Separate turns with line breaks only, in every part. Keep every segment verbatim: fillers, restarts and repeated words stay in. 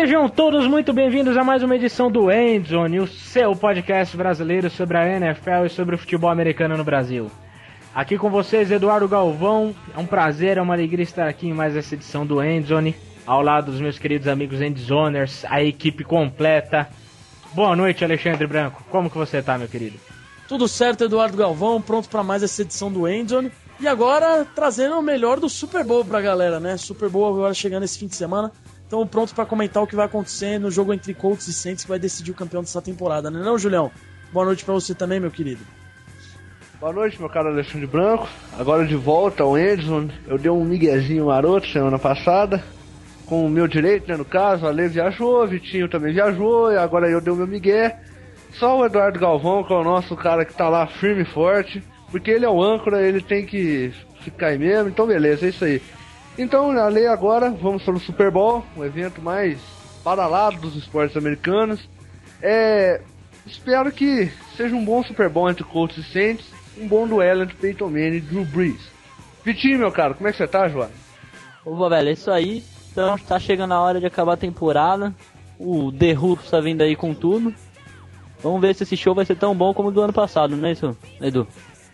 Sejam todos muito bem-vindos a mais uma edição do Endzone, o seu podcast brasileiro sobre a N F L e sobre o futebol americano no Brasil. Aqui com vocês, Eduardo Galvão. É um prazer, é uma alegria estar aqui em mais essa edição do Endzone, ao lado dos meus queridos amigos Endzoners, a equipe completa. Boa noite, Alexandre Branco. Como que você tá, meu querido?
Tudo certo, Eduardo Galvão, pronto para mais essa edição do Endzone. E agora, trazendo o melhor do Super Bowl pra galera, né? Super Bowl agora chegando esse fim de semana. Estamos prontos para comentar o que vai acontecer no jogo entre Colts e Saints, que vai decidir o campeão dessa temporada, né não, Julião? Boa noite para você também, meu querido.
Boa noite, meu caro Alexandre Branco. Agora de volta ao Endzone. Eu dei um miguezinho maroto semana passada, com o meu direito, né, no caso. A Ale viajou, o Vitinho também viajou, e agora eu dei o meu migué. Só o Eduardo Galvão, que é o nosso cara que tá lá firme e forte, porque ele é o âncora, ele tem que ficar aí mesmo, então beleza, é isso aí. Então, Ale, agora vamos para o Super Bowl, o evento mais badalado dos esportes americanos. É, espero que seja um bom Super Bowl entre Colts e Saints, um bom duelo entre Peyton Manning e Drew Brees. Vitinho, meu caro, como é que você tá, João?
Opa, velho, é isso aí. Então, tá chegando a hora de acabar a temporada. O The Who tá vindo aí com tudo. Vamos ver se esse show vai ser tão bom como o do ano passado, não é isso, Edu?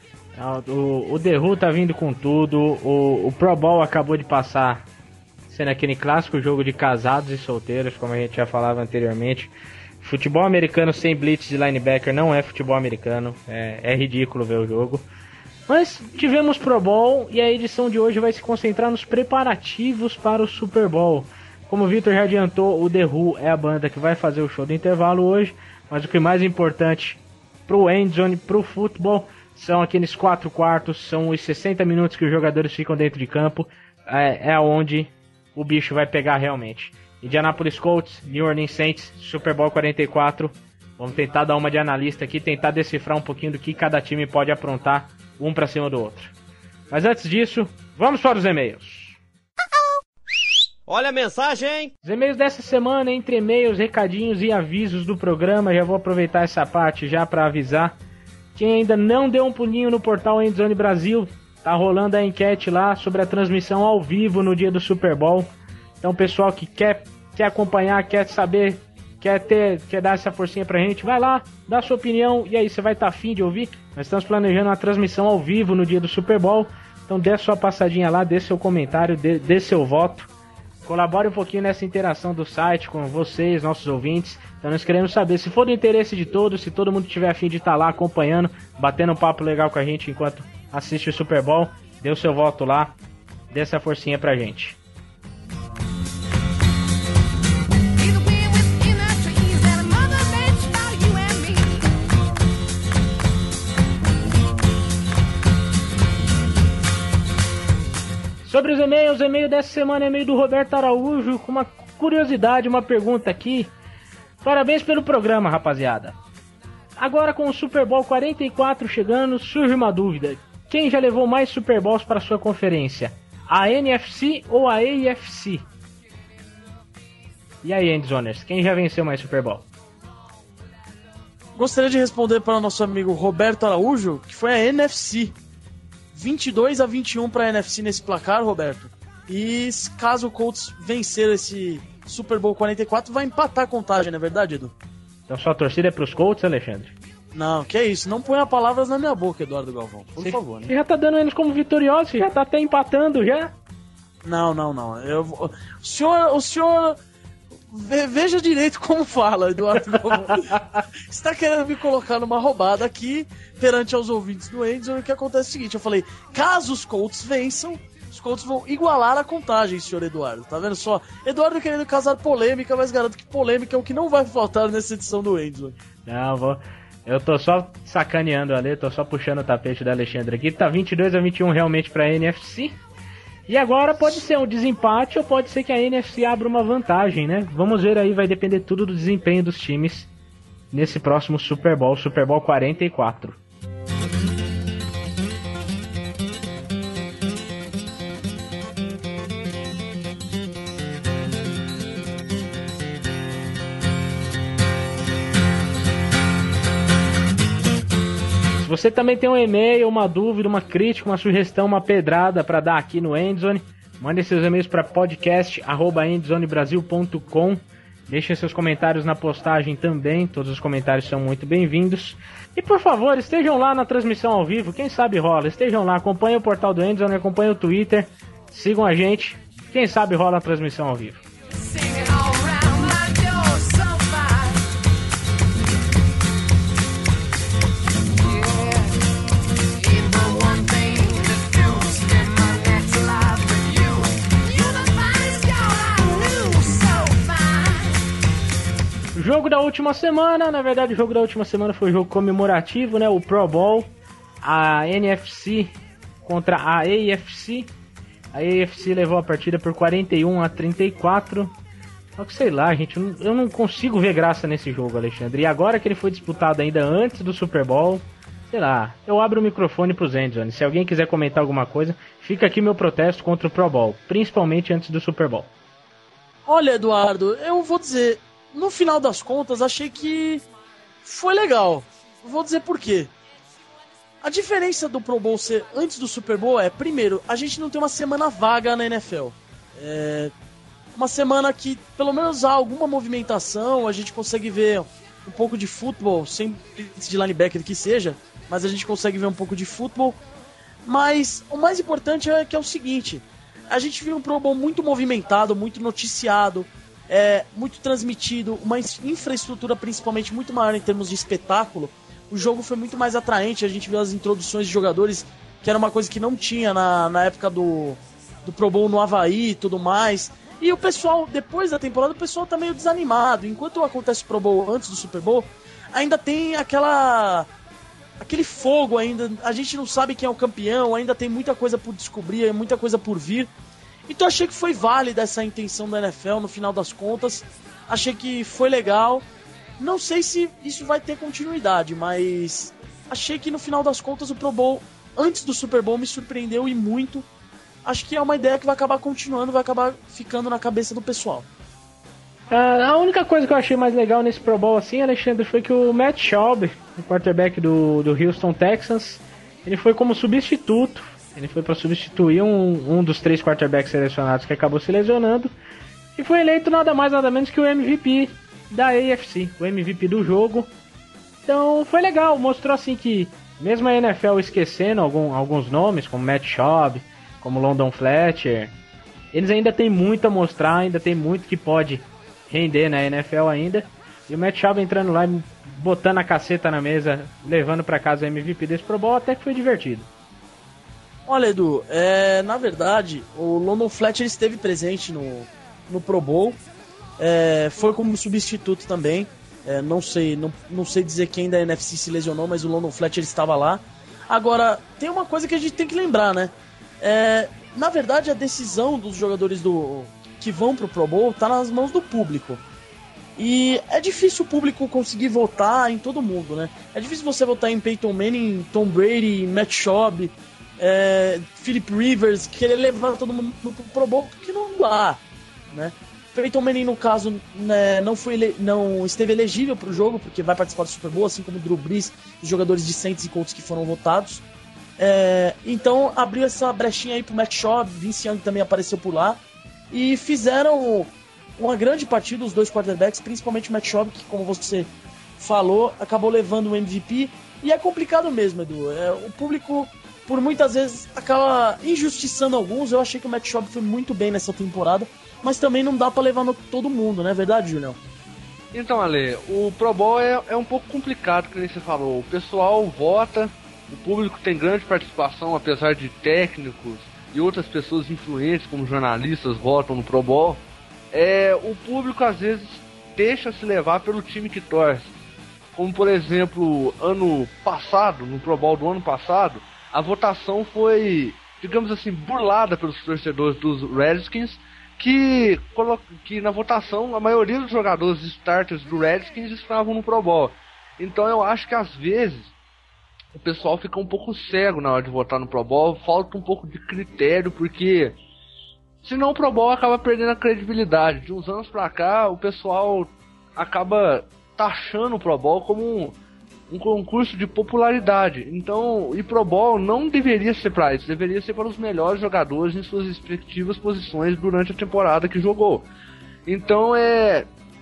O, o The Who tá vindo com tudo. O, o Pro Bowl acabou de passar, sendo aquele clássico jogo de casados e solteiros, como a gente já falava anteriormente. Futebol americano sem blitz de linebacker não é futebol americano. É, é ridículo ver o jogo. Mas tivemos Pro Bowl e a edição de hoje vai se concentrar nos preparativos para o Super Bowl. Como o Victor já adiantou, o The Who é a banda que vai fazer o show do intervalo hoje. Mas o que é mais importante pro Endzone, pro futebol, são aqueles quatro quartos, são os sessenta minutos que os jogadores ficam dentro de campo. É, é onde o bicho vai pegar realmente. Indianapolis Colts, New Orleans Saints, Super Bowl quarenta e quatro. Vamos tentar dar uma de analista aqui, tentar decifrar um pouquinho do que cada time pode aprontar, um pra cima do outro. Mas antes disso, vamos para os e-mails.
Olha a mensagem!
Os e-mails dessa semana, entre e-mails, recadinhos e avisos do programa, já vou aproveitar essa parte já para avisar. Quem ainda não deu um pulinho no portal Endzone Brasil, tá rolando a enquete lá sobre a transmissão ao vivo no dia do Super Bowl. Então, pessoal que quer, quer acompanhar, quer saber, quer ter, quer dar essa forcinha pra gente, vai lá, dá sua opinião, e aí você vai estar tá afim de ouvir. Nós estamos planejando uma transmissão ao vivo no dia do Super Bowl, então dê sua passadinha lá, dê seu comentário, dê, dê seu voto. Colabore um pouquinho nessa interação do site com vocês, nossos ouvintes. Então nós queremos saber, se for do interesse de todos, se todo mundo tiver a fim de estar lá acompanhando, batendo um papo legal com a gente enquanto assiste o Super Bowl, dê o seu voto lá, dê essa forcinha pra gente. Sobre os e-mails, o e-mail dessa semana é e-mail do Roberto Araújo, com uma curiosidade, uma pergunta aqui. Parabéns pelo programa, rapaziada. Agora com o Super Bowl quarenta e quatro chegando, surge uma dúvida. Quem já levou mais Super Bowls para sua conferência? A N F C ou a A F C? E aí, Endzoners, quem já venceu mais Super Bowl?
Gostaria de responder para o nosso amigo Roberto Araújo, que foi a N F C. vinte e dois a vinte e um para a N F C nesse placar, Roberto. E caso o Colts vencer esse Super Bowl quarenta e quatro, vai empatar a contagem, não é verdade, Edu?
Então sua torcida é pros Colts, Alexandre?
Não, que é isso. Não ponha palavras na minha boca, Eduardo Galvão. Por
Cê,
favor, né?
Você já tá dando eles como vitoriosos, você já tá até empatando, já?
Não, não, não. Eu, o senhor... O senhor... Veja direito como fala, Eduardo Galvão. Você está querendo me colocar numa roubada aqui perante aos ouvintes do Endzone. O que acontece é o seguinte, eu falei, caso os Colts vençam, os Colts vão igualar a contagem, senhor Eduardo. Tá vendo só? Eduardo querendo causar polêmica, mas garanto que polêmica é o que não vai faltar nessa edição do Endzone.
Não, vou... Eu tô só sacaneando ali, tô só puxando o tapete da Alexandre aqui. Tá vinte e dois a vinte e um realmente pra N F C. E agora pode ser um desempate ou pode ser que a N F C abra uma vantagem, né? Vamos ver aí, vai depender tudo do desempenho dos times nesse próximo Super Bowl, Super Bowl quarenta e quatro. Você também tem um e-mail, uma dúvida, uma crítica, uma sugestão, uma pedrada para dar aqui no Endzone, mande seus e-mails para podcast arroba endzonebrasil ponto com Deixem seus comentários na postagem também, todos os comentários são muito bem-vindos. E por favor, estejam lá na transmissão ao vivo, quem sabe rola, estejam lá, acompanhem o Portal do Endzone, acompanhem o Twitter, sigam a gente, quem sabe rola a transmissão ao vivo. Jogo da última semana, na verdade o jogo da última semana foi um jogo comemorativo, né? O Pro Bowl, a N F C contra a A F C. A A F C levou a partida por quarenta e um a trinta e quatro. Só que sei lá, gente, eu não, eu não consigo ver graça nesse jogo, Alexandre. E agora que ele foi disputado ainda antes do Super Bowl, sei lá, eu abro o microfone pro Endzone. Se alguém quiser comentar alguma coisa, fica aqui meu protesto contra o Pro Bowl, principalmente antes do Super Bowl.
Olha, Eduardo, eu vou dizer, no final das contas, achei que foi legal. Vou dizer por quê. A diferença do Pro Bowl ser antes do Super Bowl é, primeiro, a gente não tem uma semana vaga na N F L. É uma semana que, pelo menos, há alguma movimentação, a gente consegue ver um pouco de futebol, sem de linebacker que seja, mas a gente consegue ver um pouco de futebol. Mas o mais importante é que é o seguinte, a gente viu um Pro Bowl muito movimentado, muito noticiado, é, muito transmitido, uma infraestrutura principalmente muito maior em termos de espetáculo. O jogo foi muito mais atraente, a gente viu as introduções de jogadores, que era uma coisa que não tinha na, na época do, do Pro Bowl no Havaí e tudo mais. E o pessoal, depois da temporada, o pessoal tá meio desanimado. Enquanto acontece o Pro Bowl antes do Super Bowl, ainda tem aquela... aquele fogo ainda, a gente não sabe quem é o campeão, ainda tem muita coisa por descobrir, muita coisa por vir. Então achei que foi válida essa intenção da N F L no final das contas, achei que foi legal. Não sei se isso vai ter continuidade, mas achei que no final das contas o Pro Bowl, antes do Super Bowl, me surpreendeu e muito. Acho que é uma ideia que vai acabar continuando, vai acabar ficando na cabeça do pessoal.
Uh, a única coisa que eu achei mais legal nesse Pro Bowl, assim, Alexandre, foi que o Matt Schaub, o quarterback do, do Houston Texans, ele foi como substituto, ele foi para substituir um, um dos três quarterbacks selecionados que acabou se lesionando, e foi eleito nada mais nada menos que o M V P da A F C, o M V P do jogo. Então foi legal, mostrou assim que mesmo a N F L esquecendo algum, alguns nomes, como Matt Schaub, como London Fletcher, eles ainda tem muito a mostrar, ainda tem muito que pode render na N F L ainda. E o Matt Schaub entrando lá, botando a caceta na mesa, levando pra casa o M V P desse Pro Bowl, até que foi divertido.
Olha, Edu, é, na verdade, o London Fletcher esteve presente no, no Pro Bowl, é, foi como substituto também. É, não sei, não, não sei dizer quem da N F C se lesionou, mas o London Fletcher estava lá. Agora, tem uma coisa que a gente tem que lembrar, né? É, na verdade, a decisão dos jogadores do, que vão pro Pro Bowl tá nas mãos do público. E é difícil o público conseguir votar em todo mundo, né? É difícil você votar em Peyton Manning, Tom Brady, Matt Schaub, é, Philip Rivers, querer levar todo mundo pro Pro Bowl, porque não dá, né? Peyton Manning, no caso, né, não, foi ele... não esteve elegível pro jogo, porque vai participar do Super Bowl, assim como o Drew Brees, os jogadores de Saints e Colts que foram votados. É, então abriu essa brechinha aí pro Matt Schaub, Vince Young também apareceu por lá, e fizeram uma grande partida os dois quarterbacks, principalmente o Matt Schaub, que, como você falou, acabou levando o M V P. E é complicado mesmo, Edu, é, o público por muitas vezes acaba injustiçando alguns. Eu achei que o Matt Schaub foi muito bem nessa temporada, mas também não dá pra levar no todo mundo, não é verdade, Julião?
Então, Ale, o Pro Bowl é, é um pouco complicado, como você falou. O pessoal vota, o público tem grande participação, apesar de técnicos e outras pessoas influentes, como jornalistas, votam no Pro Bowl. É, o público, às vezes, deixa se levar pelo time que torce. Como, por exemplo, ano passado, no Pro Bowl do ano passado, a votação foi, digamos assim, burlada pelos torcedores dos Redskins, que, que na votação a maioria dos jogadores starters do Redskins estavam no Pro Bowl. Então eu acho que às vezes o pessoal fica um pouco cego na hora de votar no Pro Bowl, falta um pouco de critério, porque senão o Pro Bowl acaba perdendo a credibilidade. De uns anos pra cá, o pessoal acaba taxando o Pro Bowl como um, um concurso de popularidade. Então, e Pro Bowl não deveria ser para isso, deveria ser para os melhores jogadores em suas respectivas posições durante a temporada que jogou. Então, é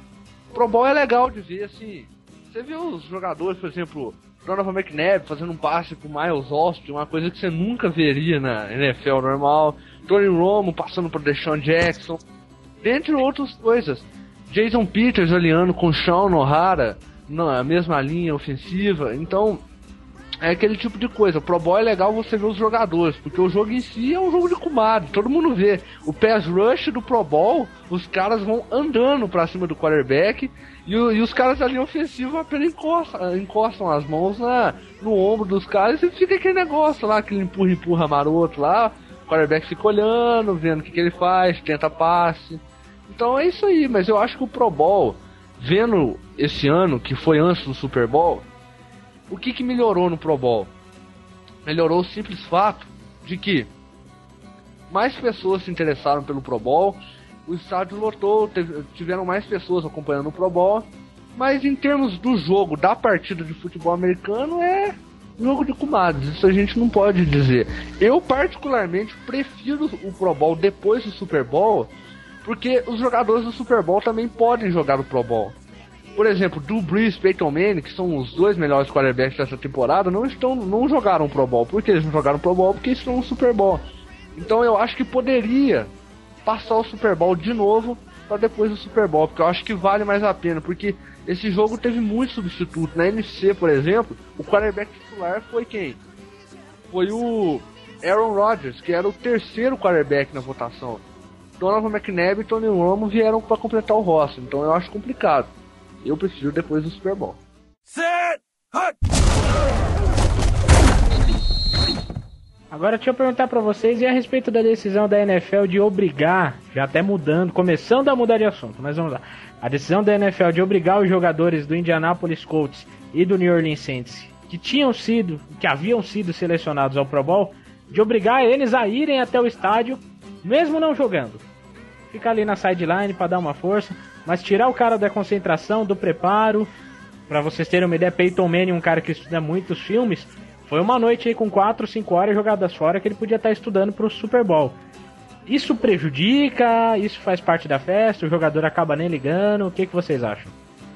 Pro Bowl é legal de ver, assim. Você vê os jogadores, por exemplo, Donovan McNabb fazendo um passe pro Miles Austin, uma coisa que você nunca veria na N F L normal. Tony Romo passando pro Deshaun Jackson, dentre outras coisas. Jason Peters aliando com Sean O'Hara na mesma linha ofensiva. Então, é aquele tipo de coisa. Pro Bowl é legal você ver os jogadores, porque o jogo em si é um jogo de comadre, todo mundo vê. O pass rush do Pro Bowl, os caras vão andando pra cima do quarterback e, o, e os caras da linha ofensiva apenas encostam, encostam as mãos na, no ombro dos caras e fica aquele negócio lá, aquele empurra-empurra maroto lá. O quarterback fica olhando, vendo o que, que ele faz, tenta passe. Então é isso aí, mas eu acho que o Pro Bowl, vendo esse ano, que foi antes do Super Bowl, o que, que melhorou no Pro Bowl? Melhorou o simples fato de que mais pessoas se interessaram pelo Pro Bowl, o estádio lotou, teve, tiveram mais pessoas acompanhando o Pro Bowl, mas em termos do jogo, da partida de futebol americano, é jogo de comadres, isso a gente não pode dizer. Eu particularmente prefiro o Pro Bowl depois do Super Bowl, porque os jogadores do Super Bowl também podem jogar o Pro Bowl. Por exemplo, Drew Brees e Peyton Manning, que são os dois melhores quarterbacks dessa temporada, não, estão, não jogaram Pro Bowl. Por que eles não jogaram Pro Bowl? Porque estão no Super Bowl. Então eu acho que poderia passar o Super Bowl de novo para depois do Super Bowl, porque eu acho que vale mais a pena, porque esse jogo teve muito substituto. Na N F C, por exemplo, o quarterback titular foi quem? Foi o Aaron Rodgers, que era o terceiro quarterback na votação. Donovan McNabb e Tony Romo vieram para completar o roster, então eu acho complicado. Eu prefiro depois do Super Bowl.
Set, hut.
Agora deixa eu perguntar pra vocês e a respeito da decisão da N F L de obrigar, já até mudando, começando a mudar de assunto, mas vamos lá. A decisão da N F L de obrigar os jogadores do Indianapolis Colts e do New Orleans Saints, que tinham sido, que haviam sido selecionados ao Pro Bowl, de obrigar eles a irem até o estádio, mesmo não jogando. Ficar ali na sideline pra dar uma força, mas tirar o cara da concentração, do preparo. Pra vocês terem uma ideia, Peyton Manning, um cara que estuda muitos filmes, foi uma noite aí com quatro, cinco horas jogadas fora que ele podia estar estudando pro Super Bowl. Isso prejudica? Isso faz parte da festa? O jogador acaba nem ligando? O que, que vocês acham?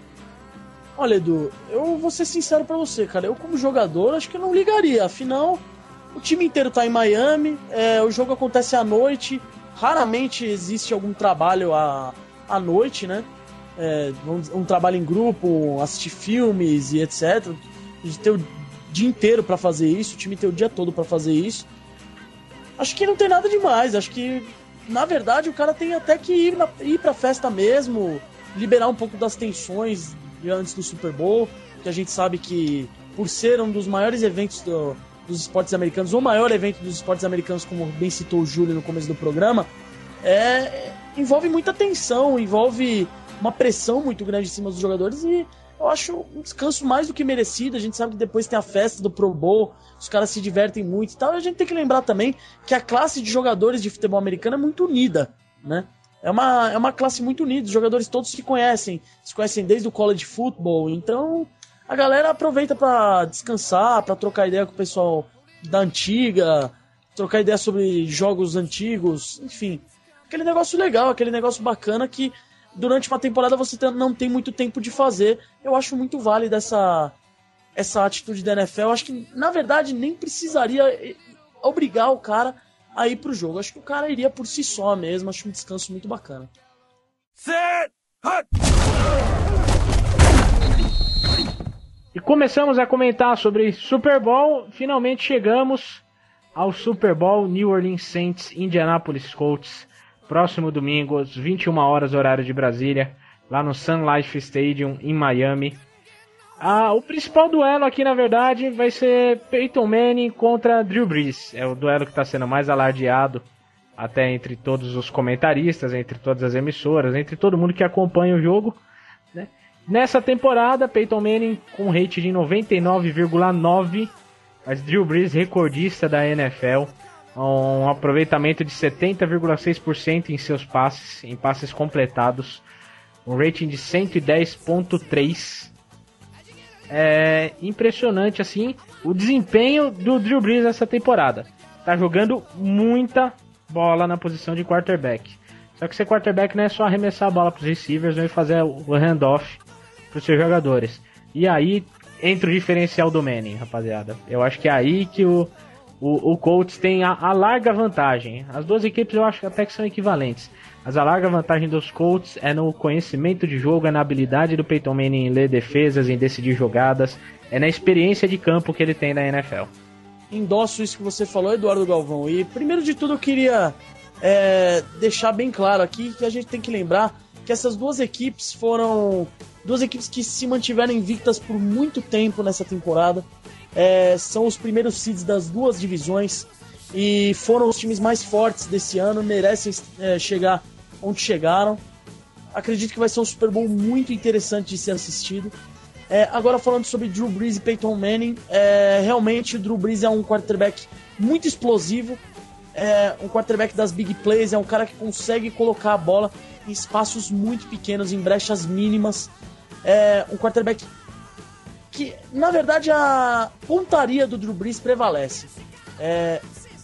Olha, Edu, eu vou ser sincero pra você, cara. Eu, como jogador, acho que eu não ligaria. Afinal, o time inteiro tá em Miami, é, o jogo acontece à noite, raramente existe algum trabalho à, à noite, né? É, um, um trabalho em grupo, assistir filmes e etcétera. A gente tem o dia inteiro pra fazer isso, o time tem o dia todo pra fazer isso. Acho que não tem nada demais, acho que, na verdade, o cara tem até que ir, na, ir pra festa mesmo, liberar um pouco das tensões antes do Super Bowl, que a gente sabe que, por ser um dos maiores eventos do, dos esportes americanos, o maior evento dos esportes americanos, como bem citou o Júlio no começo do programa, é, envolve muita tensão, envolve uma pressão muito grande em cima dos jogadores, e eu acho um descanso mais do que merecido. A gente sabe que depois tem a festa do Pro Bowl, os caras se divertem muito e tal, e a gente tem que lembrar também que a classe de jogadores de futebol americano é muito unida, né? É uma, é uma classe muito unida, os jogadores todos se conhecem, se conhecem desde o college football, então a galera aproveita pra descansar, pra trocar ideia com o pessoal da antiga, trocar ideia sobre jogos antigos, enfim, aquele negócio legal, aquele negócio bacana que durante uma temporada você não tem muito tempo de fazer. Eu acho muito válida essa, essa atitude da N F L. Eu acho que, na verdade, nem precisaria obrigar o cara a ir pro jogo. Eu acho que o cara iria por si só mesmo. Acho um descanso muito bacana.
Set, hut.
E começamos a comentar sobre Super Bowl. Finalmente chegamos ao Super Bowl. New Orleans Saints, Indianapolis Colts. Próximo domingo, às vinte e uma horas, horário de Brasília, lá no Sun Life Stadium, em Miami. Ah, o principal duelo aqui, na verdade, vai ser Peyton Manning contra Drew Brees. É o duelo que está sendo mais alardeado até entre todos os comentaristas, entre todas as emissoras, entre todo mundo que acompanha o jogo, né? Nessa temporada, Peyton Manning com rate de noventa e nove vírgula nove, mas Drew Brees recordista da N F L. Um aproveitamento de setenta vírgula seis por cento em seus passes, em passes completados, um rating de cento e dez vírgula três. É impressionante assim o desempenho do Drew Brees essa temporada. Tá jogando muita bola na posição de quarterback. Só que ser quarterback não é só arremessar a bola pros receivers, não é fazer o handoff pros seus jogadores. E aí entra o diferencial do Manning, rapaziada. Eu acho que é aí que o, o, o Colts tem a, a larga vantagem. As duas equipes eu acho até que são equivalentes. Mas a larga vantagem dos Colts é no conhecimento de jogo, é na habilidade do Peyton Manning em ler defesas, em decidir jogadas, é na experiência de campo que ele tem na N F L.
Endosso isso que você falou, Eduardo Galvão. E primeiro de tudo eu queria é, deixar bem claro aqui que a gente tem que lembrar que essas duas equipes foram duas equipes que se mantiveram invictas por muito tempo nessa temporada. É, são os primeiros seeds das duas divisões e foram os times mais fortes desse ano, merecem é, chegar onde chegaram. Acredito que vai ser um Super Bowl muito interessante de ser assistido. É, agora falando sobre Drew Brees e Peyton Manning, é, realmente o Drew Brees é um quarterback muito explosivo, é um quarterback das big plays, é um cara que consegue colocar a bola em espaços muito pequenos, em brechas mínimas, é um quarterback que, na verdade, a pontaria do Drew Brees prevalece. É,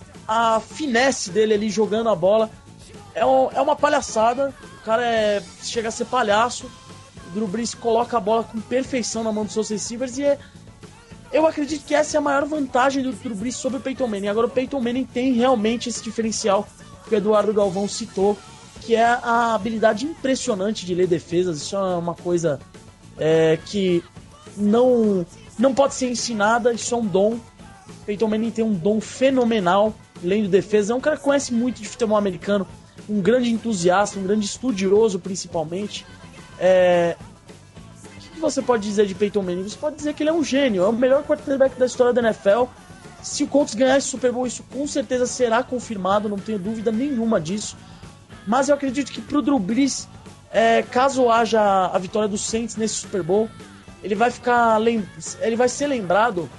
a finesse dele ali jogando a bola é, um, é uma palhaçada. O cara é, chega a ser palhaço. O Drew Brees coloca a bola com perfeição na mão dos seus receivers e é, eu acredito que essa é a maior vantagem do Drew Brees sobre o Peyton Manning. Agora o Peyton Manning tem realmente esse diferencial que o Eduardo Galvão citou, que é a habilidade impressionante de ler defesas. Isso é uma coisa é, que não, não pode ser ensinada, isso é um dom. Peyton Manning tem um dom fenomenal lendo defesa, é um cara que conhece muito de futebol americano, um grande entusiasta, um grande estudioso principalmente. É... O que você pode dizer de Peyton Manning? Você pode dizer que ele é um gênio, é o melhor quarterback da história da N F L. Se o Colts ganhar esse Super Bowl, isso com certeza será confirmado, não tenho dúvida nenhuma disso. Mas eu acredito que pro Drew Brees, é, caso haja a vitória dos Saints nesse Super Bowl, ele vai ficar lem... ele vai ser lembrado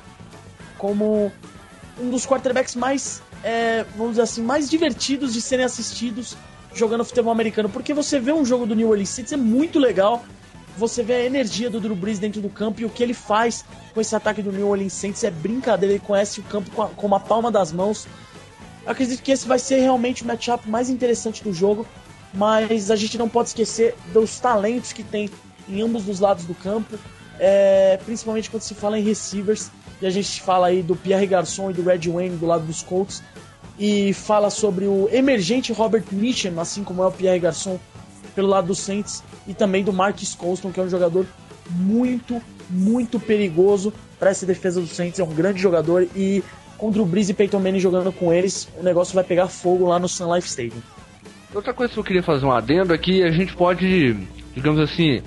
como um dos quarterbacks mais, é, vamos dizer assim, mais divertidos de serem assistidos jogando futebol americano, porque você vê um jogo do New Orleans Saints, é muito legal, você vê a energia do Drew Brees dentro do campo e o que ele faz com esse ataque do New Orleans Saints é brincadeira, ele conhece o campo com, a, com uma palma das mãos. Eu acredito que esse vai ser realmente o matchup mais interessante do jogo, mas a gente não pode esquecer dos talentos que tem em ambos os lados do campo, é, principalmente quando se fala em receivers, e a gente fala aí do Pierre Garçon e do Red Wayne do lado dos Colts, e fala sobre o emergente Robert Mitchum, assim como é o Pierre Garçon pelo lado dos Saints, e também do Marquise Colston, que é um jogador muito, muito perigoso para essa defesa dos Saints, é um grande jogador, e com o Drew Brees e Peyton Manning jogando com eles, o negócio vai pegar fogo lá no Sun Life Stadium.
Outra coisa que eu queria fazer um adendo é que a gente pode, digamos assim,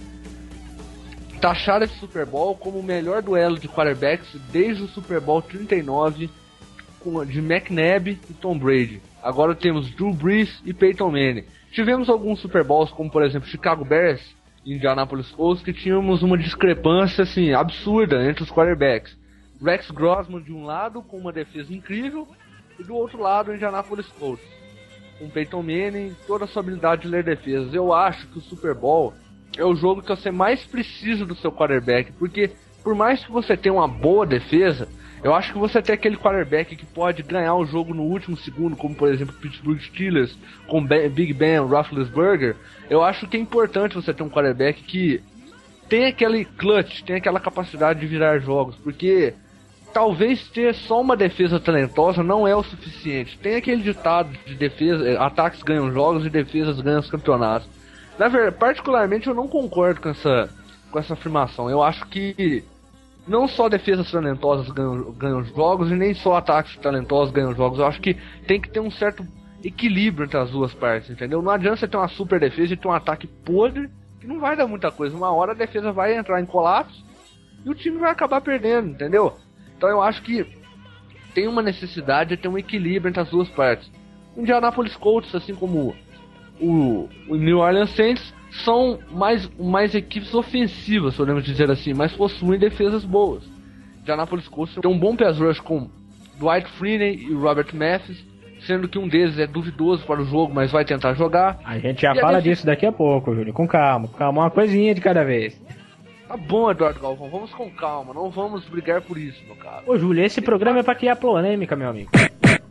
taxar esse Super Bowl como o melhor duelo de quarterbacks desde o Super Bowl trinta e nove de McNabb e Tom Brady. Agora temos Drew Brees e Peyton Manning. Tivemos alguns Super Bowls, como por exemplo Chicago Bears e Indianapolis Colts, que tínhamos uma discrepância assim, absurda entre os quarterbacks. Rex Grossman de um lado com uma defesa incrível e do outro lado o Indianapolis Colts com Peyton Manning, toda a sua habilidade de ler defesas. Eu acho que o Super Bowl é o jogo que você mais precisa do seu quarterback, porque por mais que você tenha uma boa defesa, eu acho que você tem aquele quarterback que pode ganhar o jogo no último segundo, como por exemplo o Pittsburgh Steelers com Big Ben Roethlisberger. Eu acho que é importante você ter um quarterback que tem aquele clutch, tem aquela capacidade de virar jogos, porque talvez ter só uma defesa talentosa não é o suficiente. Tem aquele ditado de defesa, ataques ganham jogos e defesas ganham os campeonatos. Na verdade, particularmente eu não concordo com essa, com essa afirmação. Eu acho que não só defesas talentosas ganham, ganham jogos e nem só ataques talentosos ganham jogos. Eu acho que tem que ter um certo equilíbrio entre as duas partes, entendeu? Não adianta você ter uma super defesa e ter um ataque podre, que não vai dar muita coisa. Uma hora a defesa vai entrar em colapso e o time vai acabar perdendo, entendeu? Então eu acho que tem uma necessidade de ter um equilíbrio entre as duas partes. O Indianapolis Colts, assim como o, o New Orleans Saints, são mais, mais equipes ofensivas, podemos dizer assim, mas possuem defesas boas. O Indianapolis Colts tem um bom pass rush com Dwight Freeney e Robert Mathis, sendo que um deles é duvidoso para o jogo, mas vai tentar jogar.
A gente já
e
fala
defesa...
disso daqui a pouco, Júlio, com calma, com calma, uma coisinha de cada vez.
Tá bom, Eduardo Galvão, vamos com calma, não vamos brigar por isso, meu cara.
Ô, Júlio, esse programa é pra criar polêmica, meu amigo.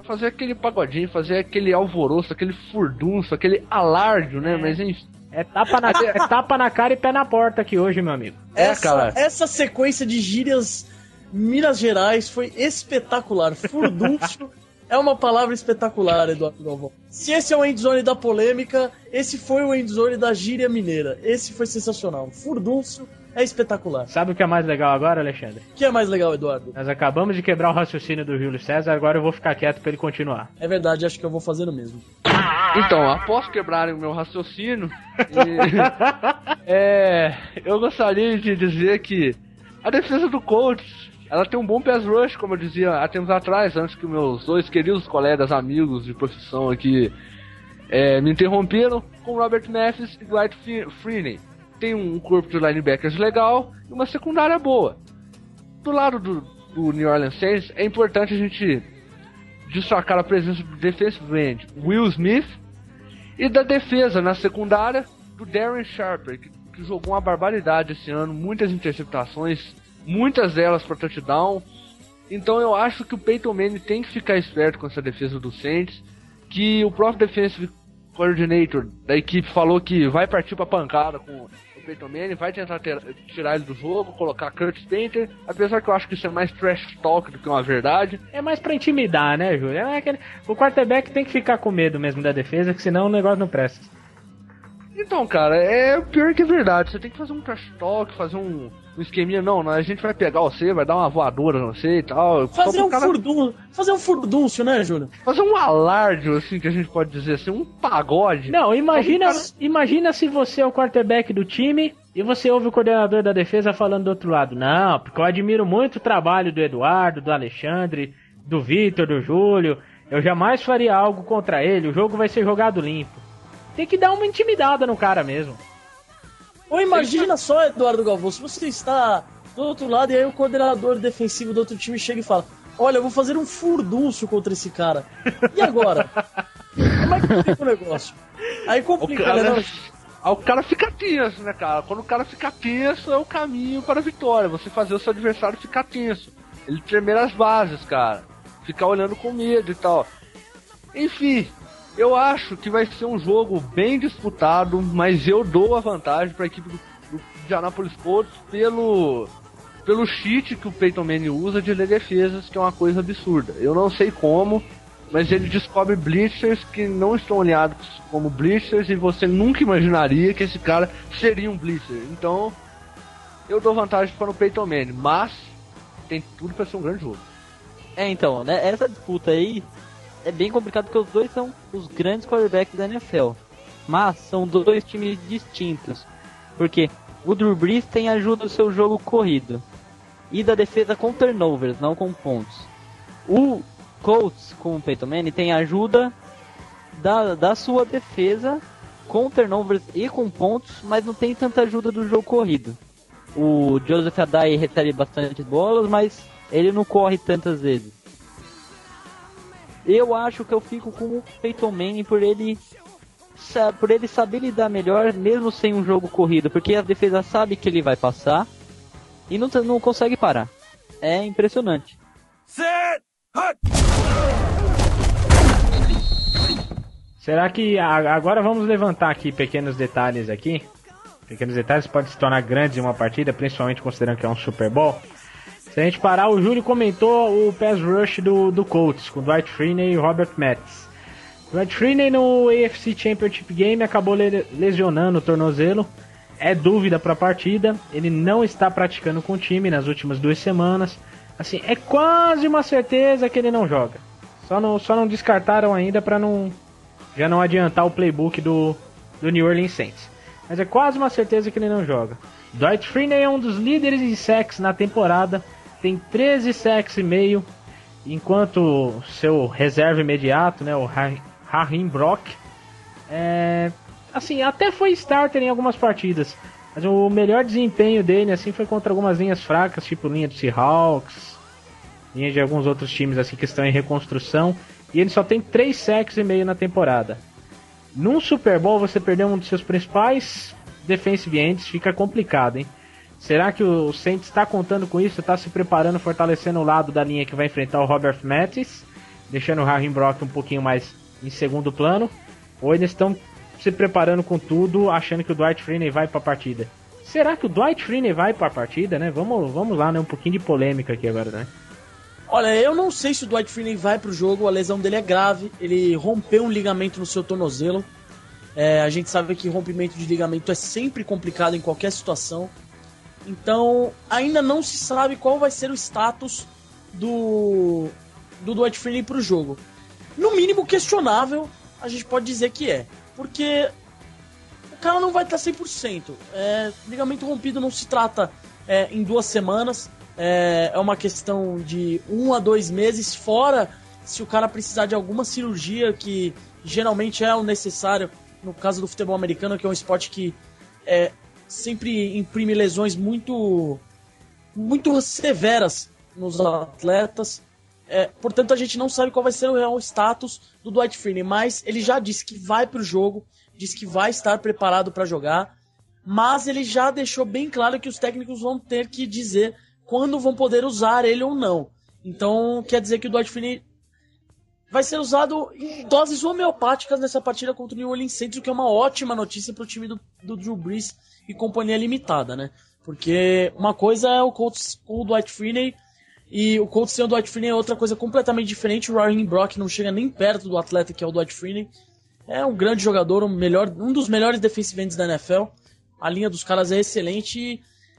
fazer aquele pagodinho, fazer aquele alvoroço, aquele furdunço, aquele alarde, né?
É.
Mas enfim.
É tapa, na, é tapa na cara e pé na porta aqui hoje, meu amigo.
Essa,
É, cara.
essa sequência de gírias Minas Gerais foi espetacular. Furdúncio é uma palavra espetacular, Eduardo Galvão. Se esse é o endzone da polêmica, esse foi o endzone da gíria mineira. Esse foi sensacional. Furdúncio é espetacular.
Sabe o que é mais legal agora, Alexandre?
O que é mais legal, Eduardo?
Nós acabamos de quebrar o raciocínio do Júlio César, agora eu vou ficar quieto pra ele continuar.
É verdade, acho que eu vou fazer o mesmo.
Então, após quebrarem o meu raciocínio, e, é, eu gostaria de dizer que a defesa do Colts, ela tem um bom pass rush, como eu dizia há tempos atrás, antes que meus dois queridos colegas, amigos de profissão aqui é, me interromperam, com Robert Mathis e Dwight Freeney. Tem um corpo de linebackers legal e uma secundária boa. Do lado do, do New Orleans Saints, é importante a gente destacar a presença do defensive end Will Smith e da defesa na secundária do Darren Sharper, que, que jogou uma barbaridade esse ano, muitas interceptações, muitas delas para touchdown. Então eu acho que o Peyton Manning tem que ficar esperto com essa defesa do Saints, que o próprio defensive coordinator da equipe falou que vai partir para pancada com o Peyton Manning, vai tentar ter, tirar ele do jogo, colocar Curtis Painter, apesar que eu acho que isso é mais trash talk do que uma verdade.
É mais pra intimidar, né, Júlio? É aquele... O quarterback tem que ficar com medo mesmo da defesa, que senão o negócio não presta.
Então, cara, é pior que é verdade. Você tem que fazer um trash talk, fazer um, um esqueminha. Não, a gente vai pegar você, vai dar uma voadora no você e tal.
Fazer um,
cara...
furdun... fazer um furdúncio, né, Júlio?
Fazer um alarde, assim, que a gente pode dizer assim, um pagode.
Não, imagina,
cara...
imagina se você é o quarterback do time e você ouve o coordenador da defesa falando do outro lado. Não, porque eu admiro muito o trabalho do Eduardo, do Alexandre, do Vitor, do Júlio. Eu jamais faria algo contra ele, o jogo vai ser jogado limpo. Tem que dar uma intimidada no cara mesmo.
Ou imagina só, Eduardo Galvão, se você está do outro lado e aí o coordenador defensivo do outro time chega e fala: olha, eu vou fazer um furdúncio contra esse cara. E agora? Como é que fica o negócio? Aí complica,
o cara,
né? Não?
Aí o cara fica tenso, né, cara? Quando o cara fica tenso, é o caminho para a vitória. Você fazer o seu adversário ficar tenso. Ele tremer as bases, cara. Ficar olhando com medo e tal. Enfim, eu acho que vai ser um jogo bem disputado, mas eu dou a vantagem para a equipe do, do Indianapolis Colts pelo, pelo cheat que o Peyton Manning usa de ler defesas, que é uma coisa absurda. Eu não sei como, mas ele descobre blitzers que não estão olhados como blitzers e você nunca imaginaria que esse cara seria um blitzer. Então, eu dou vantagem para o Peyton Manning, mas tem tudo para ser um grande jogo.
É, então, né, essa disputa aí é bem complicado porque os dois são os grandes quarterbacks da N F L. Mas são dois times distintos. Porque o Drew Brees tem ajuda do seu jogo corrido. E da defesa com turnovers, não com pontos. O Colts, com o Peyton Manning, tem ajuda da, da sua defesa com turnovers e com pontos, mas não tem tanta ajuda do jogo corrido. O Joseph Adai recebe bastante bolas, mas ele não corre tantas vezes. Eu acho que eu fico com o Peyton Manning por ele, por ele saber lidar melhor, mesmo sem um jogo corrido, porque a defesa sabe que ele vai passar e não, não consegue parar. É impressionante.
Set, hut.
Será que a, agora vamos levantar aqui pequenos detalhes aqui? Pequenos detalhes podem se tornar grandes em uma partida, principalmente considerando que é um Super Bowl. Se a gente parar, o Júlio comentou o pass rush do, do Colts, com Dwight Freeney e Robert Mathis. Dwight Freeney no A F C Championship Game acabou le- lesionando o tornozelo. É dúvida para a partida. Ele não está praticando com o time nas últimas duas semanas. Assim, é quase uma certeza que ele não joga. Só não, só não descartaram ainda para não, já não adiantar o playbook do, do New Orleans Saints. Mas é quase uma certeza que ele não joga. Dwight Freeney é um dos líderes em sacks na temporada. Tem treze sacks e meio, enquanto seu reserva imediato, né, o Raheem Brock, é, assim, até foi starter em algumas partidas, mas o melhor desempenho dele assim foi contra algumas linhas fracas, tipo linha do Seahawks, linha de alguns outros times assim que estão em reconstrução, e ele só tem três sacks e meio na temporada. Num Super Bowl você perdeu um dos seus principais defensive ends, fica complicado, hein? Será que o Saints está contando com isso? Está se preparando, fortalecendo o lado da linha que vai enfrentar o Robert Mathis? deixando o Raheem Brock um pouquinho mais em segundo plano, ou eles estão se preparando com tudo, achando que o Dwight Freeney vai para a partida? Será que o Dwight Freeney vai para a partida, né? Vamos, vamos lá, né? Um pouquinho de polêmica aqui agora, né?
Olha, eu não sei se o Dwight Freeney vai pro jogo, a lesão dele é grave, ele rompeu um ligamento no seu tornozelo. É, a gente sabe que rompimento de ligamento é sempre complicado em qualquer situação. Então, ainda não se sabe qual vai ser o status do, do Dwight Freeney pro jogo. No mínimo questionável, a gente pode dizer que é. Porque o cara não vai estar cem por cento. É, ligamento rompido não se trata é, em duas semanas. É, é uma questão de um a dois meses, fora se o cara precisar de alguma cirurgia, que geralmente é o necessário no caso do futebol americano, que é um esporte que é, sempre imprime lesões muito, muito severas nos atletas. É, portanto, a gente não sabe qual vai ser o real status do Dwight Freeney, mas ele já disse que vai para o jogo, disse que vai estar preparado para jogar, mas ele já deixou bem claro que os técnicos vão ter que dizer quando vão poder usar ele ou não. Então, quer dizer que o Dwight Freeney vai ser usado em doses homeopáticas nessa partida contra o New Orleans Saints, o que é uma ótima notícia para o time do, do Drew Brees e companhia limitada, né? Porque uma coisa é o Colts com o Dwight Freeney, e o Colts sem o Dwight Freeney é outra coisa completamente diferente. O Raheem Brock não chega nem perto do atleta que é o Dwight Freeney. É um grande jogador, um, melhor, um dos melhores defensive ends da N F L. A linha dos caras é excelente e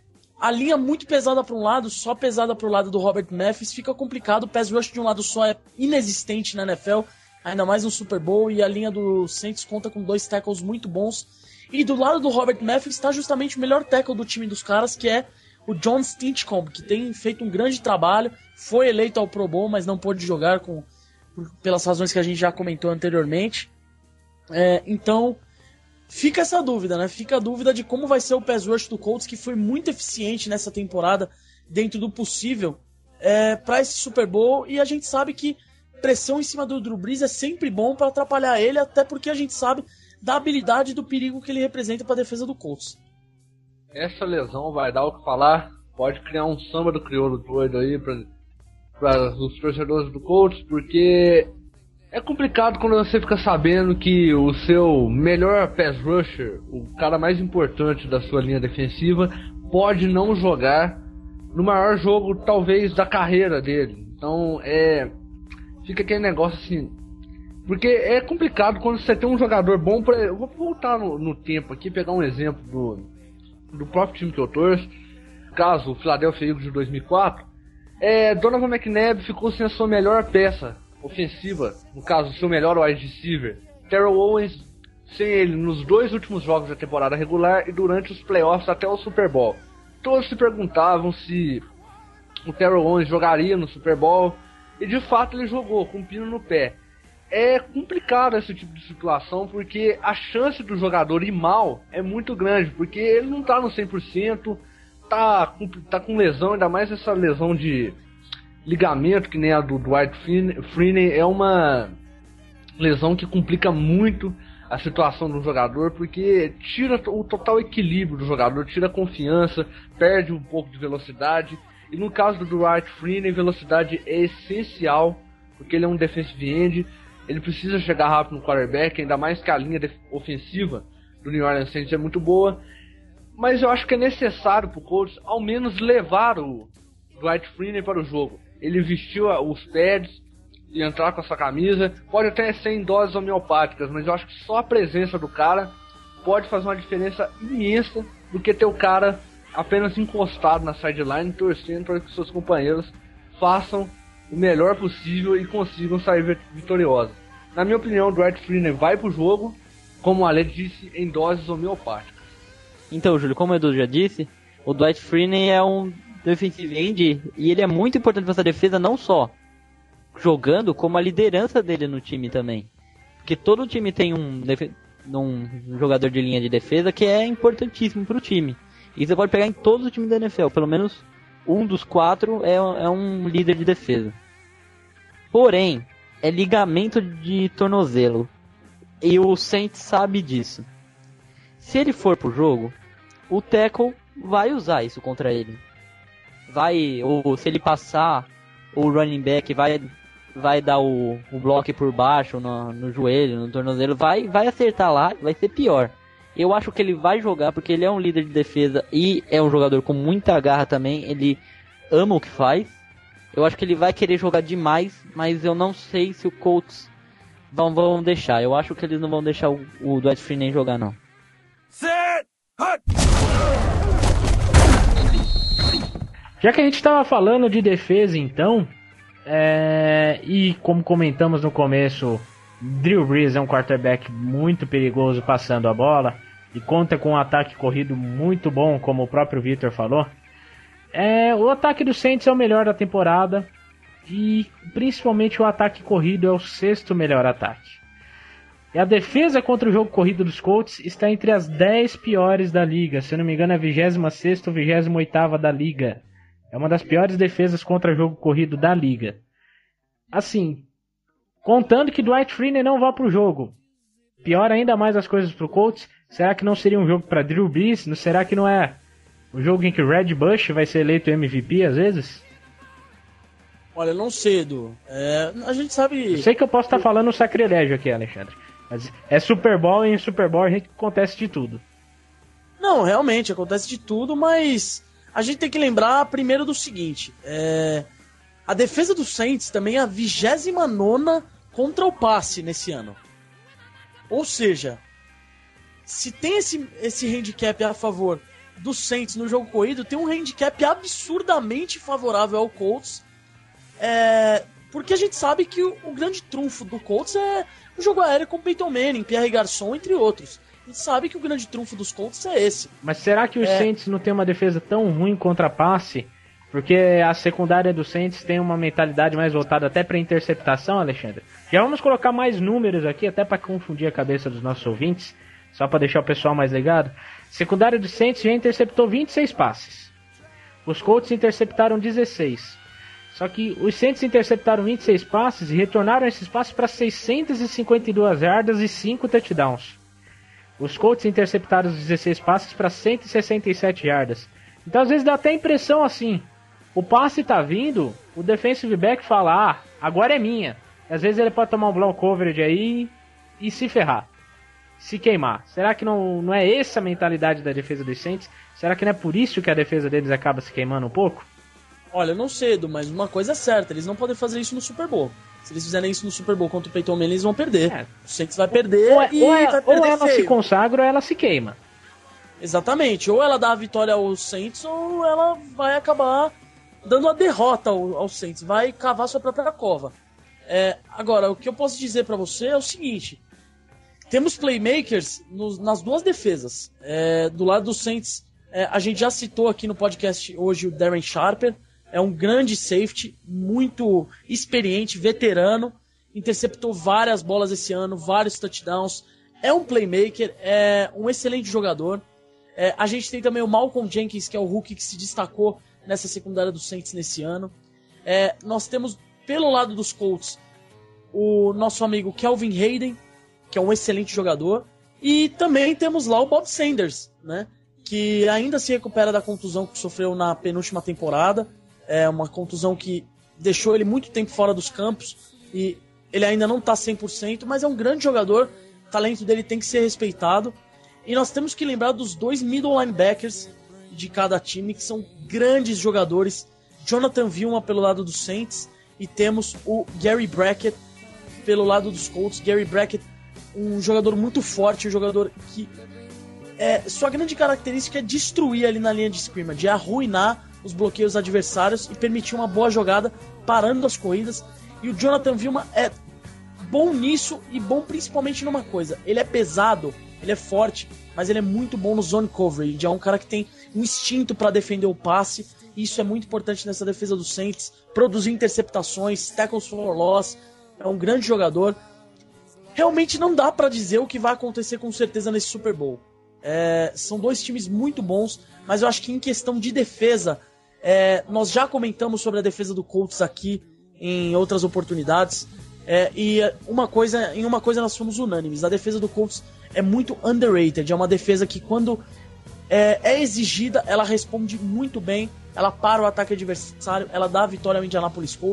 a linha muito pesada para um lado, só pesada para o lado do Robert Mathis, fica complicado. O pass rush de um lado só é inexistente na N F L, ainda mais no Super Bowl, e a linha do Saints conta com dois tackles muito bons. E do lado do Robert Mathis está justamente o melhor tackle do time dos caras, que é o John Stinchcomb, que tem feito um grande trabalho, foi eleito ao Pro Bowl, mas não pôde jogar com, pelas razões que a gente já comentou anteriormente. É, então, fica essa dúvida, né? Fica a dúvida de como vai ser o pass rush do Colts, que foi muito eficiente nessa temporada, dentro do possível, é, para esse Super Bowl. E a gente sabe que pressão em cima do Drew Brees é sempre bom para atrapalhar ele, até porque a gente sabe da habilidade e do perigo que ele representa para a defesa do Colts.
Essa lesão vai dar o que falar, pode criar um samba do crioulo doido aí para os torcedores do Colts, porque é complicado quando você fica sabendo que o seu melhor pass rusher, o cara mais importante da sua linha defensiva, pode não jogar no maior jogo talvez da carreira dele. Então é, fica aquele negócio assim, porque é complicado quando você tem um jogador bom. Pra, eu vou voltar no, no tempo aqui, pegar um exemplo do do próprio time que eu torço, caso o Philadelphia Eagles de dois mil e quatro, é, Donovan McNabb ficou sem a sua melhor peça ofensiva, no caso, o seu melhor wide receiver, Terrell Owens, sem ele nos dois últimos jogos da temporada regular e durante os playoffs até o Super Bowl. Todos se perguntavam se o Terrell Owens jogaria no Super Bowl, e de fato ele jogou, com um pino no pé. É complicado esse tipo de situação, porque a chance do jogador ir mal é muito grande, porque ele não tá no cem por cento, tá com, tá com lesão, ainda mais essa lesão de ligamento, que nem a do Dwight Freeney, é uma lesão que complica muito a situação do jogador, porque tira o total equilíbrio do jogador, tira a confiança, perde um pouco de velocidade, e no caso do Dwight Freeney, velocidade é essencial, porque ele é um defensive end. Ele precisa chegar rápido no quarterback, ainda mais que a linha ofensiva do New Orleans Saints é muito boa. Mas eu acho que é necessário para o Colts ao menos levar o Dwight Freeney para o jogo. Ele vestiu os pads e entrar com essa camisa. Pode até ser em doses homeopáticas, mas eu acho que só a presença do cara pode fazer uma diferença imensa do que ter o cara apenas encostado na sideline, torcendo para que seus companheiros façam o melhor possível e consigam sair vitoriosos. Na minha opinião, o Dwight Freeney vai pro jogo, como o Ale disse, em doses homeopáticas.
Então, Júlio, como o Edu já disse, o Dwight Freeney é um defensive end e ele é muito importante para essa defesa, não só jogando, como a liderança dele no time também. Porque todo time tem um, um jogador de linha de defesa que é importantíssimo pro time. E você pode pegar em todos os times da N F L, pelo menos um dos quatro é, é um líder de defesa. Porém, é ligamento de tornozelo. E o Saints sabe disso. Se ele for pro jogo, o tackle vai usar isso contra ele. Vai, ou se ele passar, o running back vai vai dar o, o bloco por baixo, no, no joelho, no tornozelo, vai, vai acertar lá, vai ser pior. Eu acho que ele vai jogar porque ele é um líder de defesa e é um jogador com muita garra também, ele ama o que faz. Eu acho que ele vai querer jogar demais, mas eu não sei se o Colts vão, vão deixar. Eu acho que eles não vão deixar o, o Dwight Freeney jogar, não.
Set! Hut!
Já que a gente estava falando de defesa, então, é... e como comentamos no começo, Drew Brees é um quarterback muito perigoso passando a bola e conta com um ataque corrido muito bom, como o próprio Victor falou. É... O ataque do Saints é o melhor da temporada e principalmente o ataque corrido é o sexto melhor ataque. E a defesa contra o jogo corrido dos Colts está entre as dez piores da liga, se eu não me engano é a vigésima sexta ou vigésima oitava da liga. É uma das piores defesas contra jogo corrido da liga. Assim, contando que Dwight Freeney não vá para o jogo, piora ainda mais as coisas para o Colts. Será que não seria um jogo para Drew Brees? Será que não é o jogo em que o Red Bush vai ser eleito M V P às vezes?
Olha, não sei, Edu. É, a gente sabe...
Eu sei que eu posso estar falando um sacrilégio aqui, Alexandre. Mas é Super Bowl e em Super Bowl a gente acontece de tudo.
Não, realmente, acontece de tudo, mas... A gente tem que lembrar primeiro do seguinte, é... a defesa do Saints também é a vigésima nona contra o passe nesse ano. Ou seja, se tem esse, esse handicap a favor do Saints no jogo corrido, tem um handicap absurdamente favorável ao Colts, é... porque a gente sabe que o, o grande trunfo do Colts é o jogo aéreo com Peyton Manning, Pierre Garçon, entre outros. A gente sabe que o grande trunfo dos Colts é esse.
Mas será que os é... Saints não tem uma defesa tão ruim contra passe? Porque a secundária dos Saints tem uma mentalidade mais voltada até para interceptação, Alexandre. Já vamos colocar mais números aqui, até para confundir a cabeça dos nossos ouvintes, só para deixar o pessoal mais ligado. A secundária dos Saints já interceptou vinte e seis passes. Os Colts interceptaram dezesseis. Só que os Saints interceptaram vinte e seis passes e retornaram esses passes para seiscentas e cinquenta e duas yardas e cinco touchdowns. Os Colts interceptaram os dezesseis passes para cento e sessenta e sete yardas. Então às vezes dá até a impressão assim, o passe tá vindo, o defensive back fala, ah, agora é minha. E às vezes ele pode tomar um blown coverage aí e se ferrar, se queimar. Será que não, não é essa a mentalidade da defesa dos Saints? Será que não é por isso que a defesa deles acaba se queimando um pouco?
Olha, eu não sei, Edu, mas uma coisa é certa, eles não podem fazer isso no Super Bowl. Se eles fizerem isso no Super Bowl contra o Peyton Manning, eles vão perder. É. O Saints vai perder
ou, é,
e
ou, é,
vai perder
ou ela
feio.
se consagra ou ela se queima.
Exatamente, ou ela dá a vitória aos Saints ou ela vai acabar dando a derrota ao, aos Saints, vai cavar sua própria cova. É, agora, o que eu posso dizer pra você é o seguinte, temos playmakers nos, nas duas defesas. É, do lado dos Saints, é, a gente já citou aqui no podcast hoje o Darren Sharper, é um grande safety, muito experiente, veterano, interceptou várias bolas esse ano, vários touchdowns, é um playmaker, é um excelente jogador. É, a gente tem também o Malcolm Jenkins, que é o rookie que se destacou nessa secundária do Saints nesse ano. É, nós temos, pelo lado dos Colts, o nosso amigo Kelvin Hayden, que é um excelente jogador, e também temos lá o Bob Sanders, né, que ainda se recupera da contusão que sofreu na penúltima temporada. É uma contusão que deixou ele muito tempo fora dos campos e ele ainda não está cem por cento, mas é um grande jogador, o talento dele tem que ser respeitado. E nós temos que lembrar dos dois middle linebackers de cada time, que são grandes jogadores, Jonathan Vilma pelo lado dos Saints e temos o Gary Brackett pelo lado dos Colts. Gary Brackett, um jogador muito forte, um jogador que é, sua grande característica é destruir ali na linha de scrimmage, é arruinar os bloqueios adversários e permitir uma boa jogada parando as corridas. E o Jonathan Vilma é bom nisso e bom principalmente numa coisa, ele é pesado, ele é forte, mas ele é muito bom no zone coverage, é um cara que tem um instinto para defender o passe, e isso é muito importante nessa defesa do Saints, produzir interceptações, tackles for loss, é um grande jogador. Realmente não dá para dizer o que vai acontecer com certeza nesse Super Bowl. É, são dois times muito bons, mas eu acho que em questão de defesa, é, nós já comentamos sobre a defesa do Colts aqui em outras oportunidades, é, e uma coisa, em uma coisa nós fomos unânimes, a defesa do Colts é muito underrated, é uma defesa que quando é, é exigida, ela responde muito bem, ela para o ataque adversário, ela dá a vitória ao Indianapolis Colts,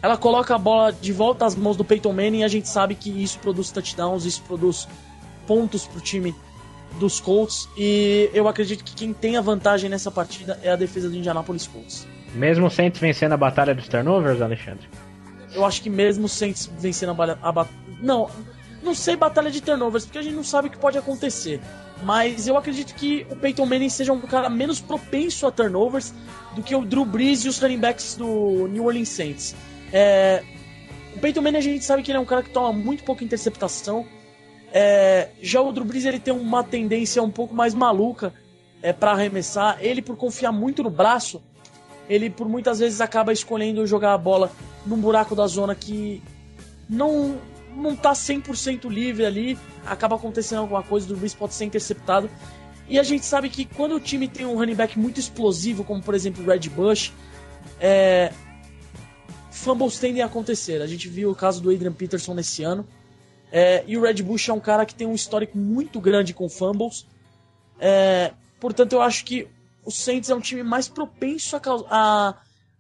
ela coloca a bola de volta às mãos do Peyton Manning e a gente sabe que isso produz touchdowns, isso produz pontos pro time dos Colts, e eu acredito que quem tem a vantagem nessa partida é a defesa do Indianapolis Colts.
Mesmo o Saints vencendo a batalha dos turnovers, Alexandre?
Eu acho que mesmo o Saints vencendo a batalha... Ba... Não, não sei batalha de turnovers, porque a gente não sabe o que pode acontecer. Mas eu acredito que o Peyton Manning seja um cara menos propenso a turnovers do que o Drew Brees e os running backs do New Orleans Saints. É... O Peyton Manning a gente sabe que ele é um cara que toma muito pouca interceptação. É... Já o Drew Brees ele tem uma tendência um pouco mais maluca é, para arremessar. Ele, por confiar muito no braço, ele por muitas vezes acaba escolhendo jogar a bola num buraco da zona que não... não tá cem por cento livre ali, acaba acontecendo alguma coisa, o Drew Brees pode ser interceptado. E a gente sabe que quando o time tem um running back muito explosivo, como por exemplo o Red Bush, é... fumbles tendem a acontecer. A gente viu o caso do Adrian Peterson nesse ano, é... e o Red Bush é um cara que tem um histórico muito grande com fumbles, é... portanto eu acho que o Saints é um time mais propenso a, a...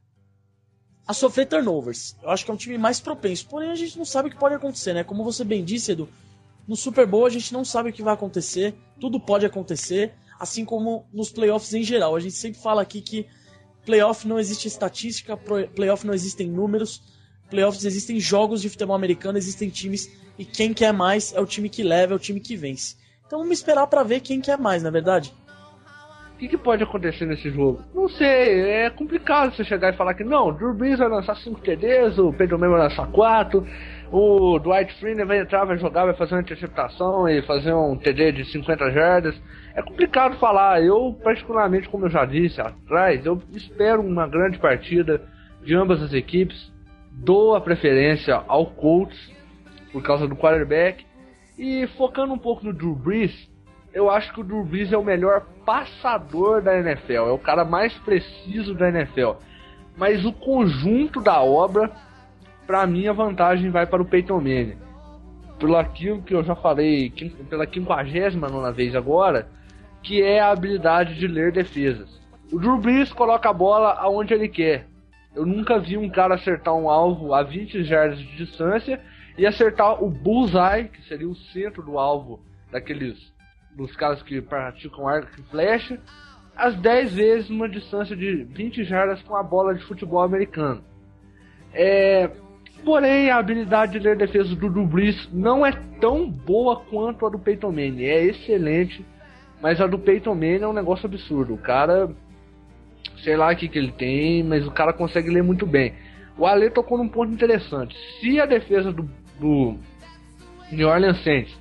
a sofrer turnovers. Eu acho que é um time mais propenso. Porém, a gente não sabe o que pode acontecer, né? Como você bem disse, Edu, no Super Bowl a gente não sabe o que vai acontecer. Tudo pode acontecer, assim como nos playoffs em geral. A gente sempre fala aqui que playoff não existe estatística, playoff não existem números, playoffs existem jogos de futebol americano, existem times, e quem quer mais é o time que leva, é o time que vence. Então vamos esperar pra ver quem quer mais, na é verdade?
O que, que pode acontecer nesse jogo? Não sei, é complicado você chegar e falar que não, o Drew Brees vai lançar cinco T Ds, o Peyton Manning vai lançar quatro, o Dwight Freeney vai entrar, vai jogar, vai fazer uma interceptação e fazer um T D de cinquenta jardas. É complicado falar. Eu, particularmente, como eu já disse atrás, eu espero uma grande partida de ambas as equipes, dou a preferência ao Colts por causa do quarterback, e focando um pouco no Drew Brees, eu acho que o Drew Brees é o melhor passador da N F L, é o cara mais preciso da N F L. Mas o conjunto da obra, pra mim, a vantagem vai para o Peyton Manning. Pelo aquilo que eu já falei, pela quinquagésima nona vez agora, que é a habilidade de ler defesas. O Drew Brees coloca a bola aonde ele quer. Eu nunca vi um cara acertar um alvo a vinte jardas de distância e acertar o bullseye, que seria o centro do alvo daqueles... dos caras que praticam arco e flecha, às dez vezes numa distância de vinte jardas com a bola de futebol americano. É... Porém, a habilidade de ler defesa do Drew Brees não é tão boa quanto a do Peyton Manning. É excelente, mas a do Peyton Manning é um negócio absurdo. O cara, sei lá o que, que ele tem, mas o cara consegue ler muito bem. O Ale tocou num ponto interessante. Se a defesa do, do New Orleans Saints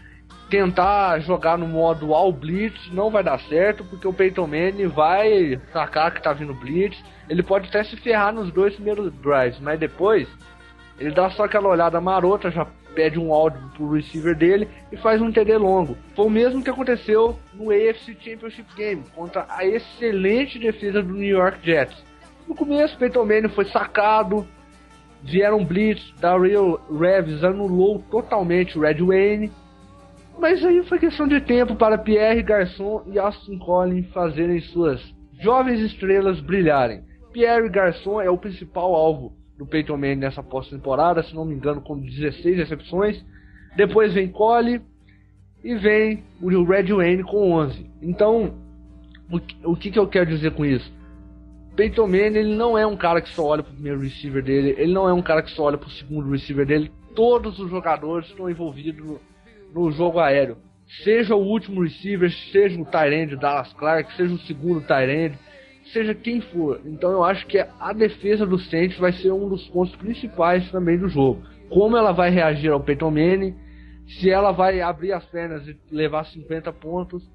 tentar jogar no modo all blitz, não vai dar certo, porque o Peyton Manning vai sacar que tá vindo blitz. Ele pode até se ferrar nos dois primeiros drives, mas depois ele dá só aquela olhada marota, já pede um áudio pro receiver dele e faz um T D longo. Foi o mesmo que aconteceu no A F C Championship Game contra a excelente defesa do New York Jets. No começo o Peyton Manning foi sacado, vieram blitz, Darrelle Reeves anulou totalmente o Red Wayne. Mas aí foi questão de tempo para Pierre Garçon e Austin Collins fazerem suas jovens estrelas brilharem. Pierre Garçon é o principal alvo do Peyton Manning nessa pós-temporada, se não me engano, com dezesseis recepções. Depois vem Collins e vem o Red Wayne com onze. Então, o, o que, que eu quero dizer com isso? Peyton Manning ele não é um cara que só olha para o primeiro receiver dele, ele não é um cara que só olha para o segundo receiver dele. Todos os jogadores estão envolvidos no no jogo aéreo, seja o último receiver, seja o tight end Dallas Clark, seja o segundo tight end, seja quem for. Então eu acho que a defesa do Saints vai ser um dos pontos principais também do jogo. Como ela vai reagir ao Peyton Manning, se ela vai abrir as pernas e levar cinquenta pontos.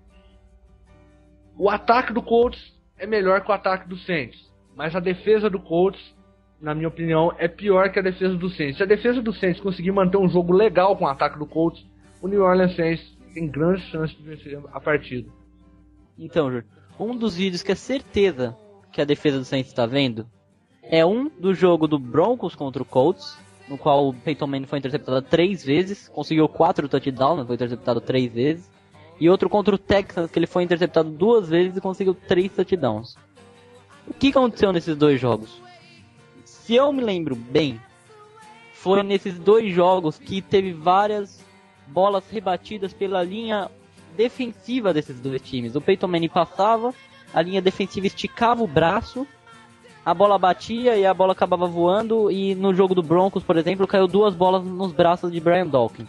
O ataque do Colts é melhor que o ataque do Saints, mas a defesa do Colts, na minha opinião, é pior que a defesa do Saints. Se a defesa do Saints conseguir manter um jogo legal com o ataque do Colts, o New Orleans Saints tem grande chance de vencer a partida.
Então, Júlio, um dos vídeos que é certeza que a defesa do Saints está vendo é um do jogo do Broncos contra o Colts, no qual o Peyton Manning foi interceptado três vezes, conseguiu quatro touchdowns, foi interceptado três vezes, e outro contra o Texans, que ele foi interceptado duas vezes e conseguiu três touchdowns. O que aconteceu nesses dois jogos? se eu me lembro bem, foi nesses dois jogos que teve várias bolas rebatidas pela linha defensiva desses dois times. O Peyton Manning passava, a linha defensiva esticava o braço, a bola batia e a bola acabava voando. E no jogo do Broncos, por exemplo, caiu duas bolas nos braços de Brian Dawkins.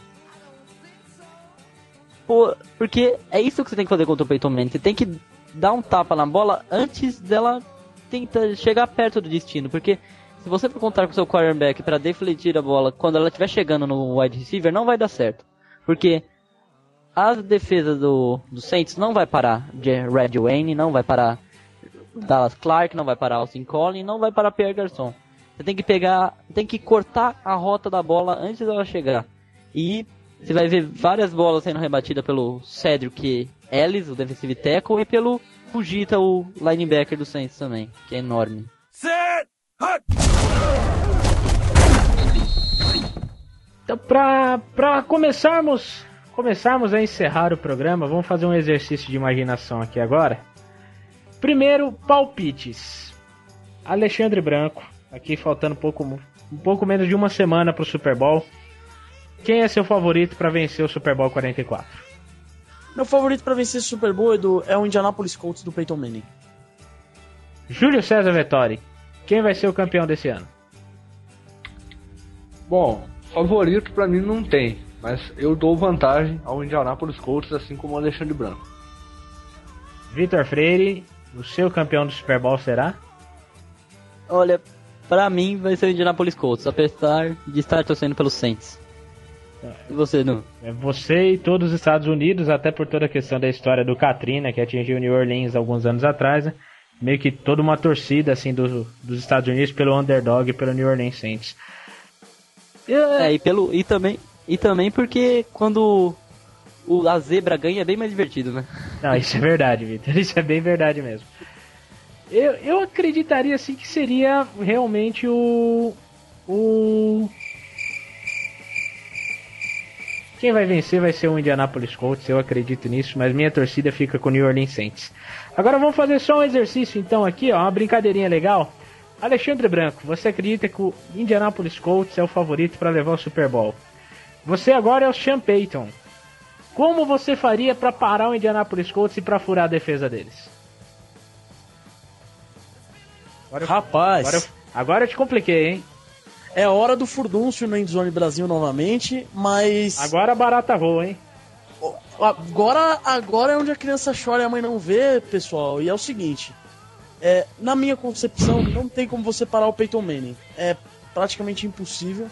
Por, porque é isso que você tem que fazer contra o Peyton Manning. Você tem que dar um tapa na bola antes dela tentar chegar perto do destino. Porque se você for contar com o seu quarterback para defletir a bola quando ela estiver chegando no wide receiver, não vai dar certo. Porque a defesa do, do Saints não vai parar Red Wayne, não vai parar Dallas Clark, não vai parar Austin Collins, não vai parar Pierre Garçon. Você tem que pegar, tem que cortar a rota da bola antes dela chegar. E você vai ver várias bolas sendo rebatidas pelo Cedric Ellis, o defensive tackle, e pelo Fujita, o linebacker do Saints também, que é enorme.
Set! Hut!
Então, pra, pra começarmos, começarmos a encerrar o programa, vamos fazer um exercício de imaginação aqui agora. Primeiro, palpites. Alexandre Branco, aqui faltando um pouco, um pouco menos de uma semana pro Super Bowl. Quem é seu favorito para vencer o Super Bowl quarenta e quatro?
Meu favorito para vencer o Super Bowl, Edu, é o Indianapolis Colts do Peyton Manning.
Júlio César Vettori, quem vai ser o campeão desse ano?
Bom, favorito pra mim não tem, mas eu dou vantagem ao Indianapolis Colts, assim como o Alexandre Branco.
Vitor Freire, o seu campeão do Super Bowl será?
Olha, pra mim vai ser o Indianapolis Colts, apesar de estar torcendo pelos Saints. E você, não?
É você e todos os Estados Unidos, até por toda a questão da história do Katrina, que atingiu New Orleans alguns anos atrás, né? Meio que toda uma torcida assim do, dos Estados Unidos pelo underdog e pelo New Orleans Saints.
É, é e, pelo, e, também, e também porque quando o, a zebra ganha é bem mais divertido, né?
Não, isso é verdade, Vitor, isso é bem verdade mesmo. Eu, eu acreditaria assim que seria realmente o... o... Quem vai vencer vai ser o Indianapolis Colts, eu acredito nisso, mas minha torcida fica com o New Orleans Saints. Agora vamos fazer só um exercício então aqui, ó, uma brincadeirinha legal. Alexandre Branco, você acredita que o Indianapolis Colts é o favorito para levar o Super Bowl? Você agora é o Sean Payton. Como você faria para parar o Indianapolis Colts e para furar a defesa deles?
Agora, Rapaz,
agora, agora eu te compliquei, hein?
É hora do furdúncio no Endzone Brasil novamente, mas...
Agora a barata voa, hein?
Agora, agora é onde a criança chora e a mãe não vê, pessoal. E é o seguinte, é, na minha concepção, não tem como você parar o Peyton Manning. É praticamente impossível.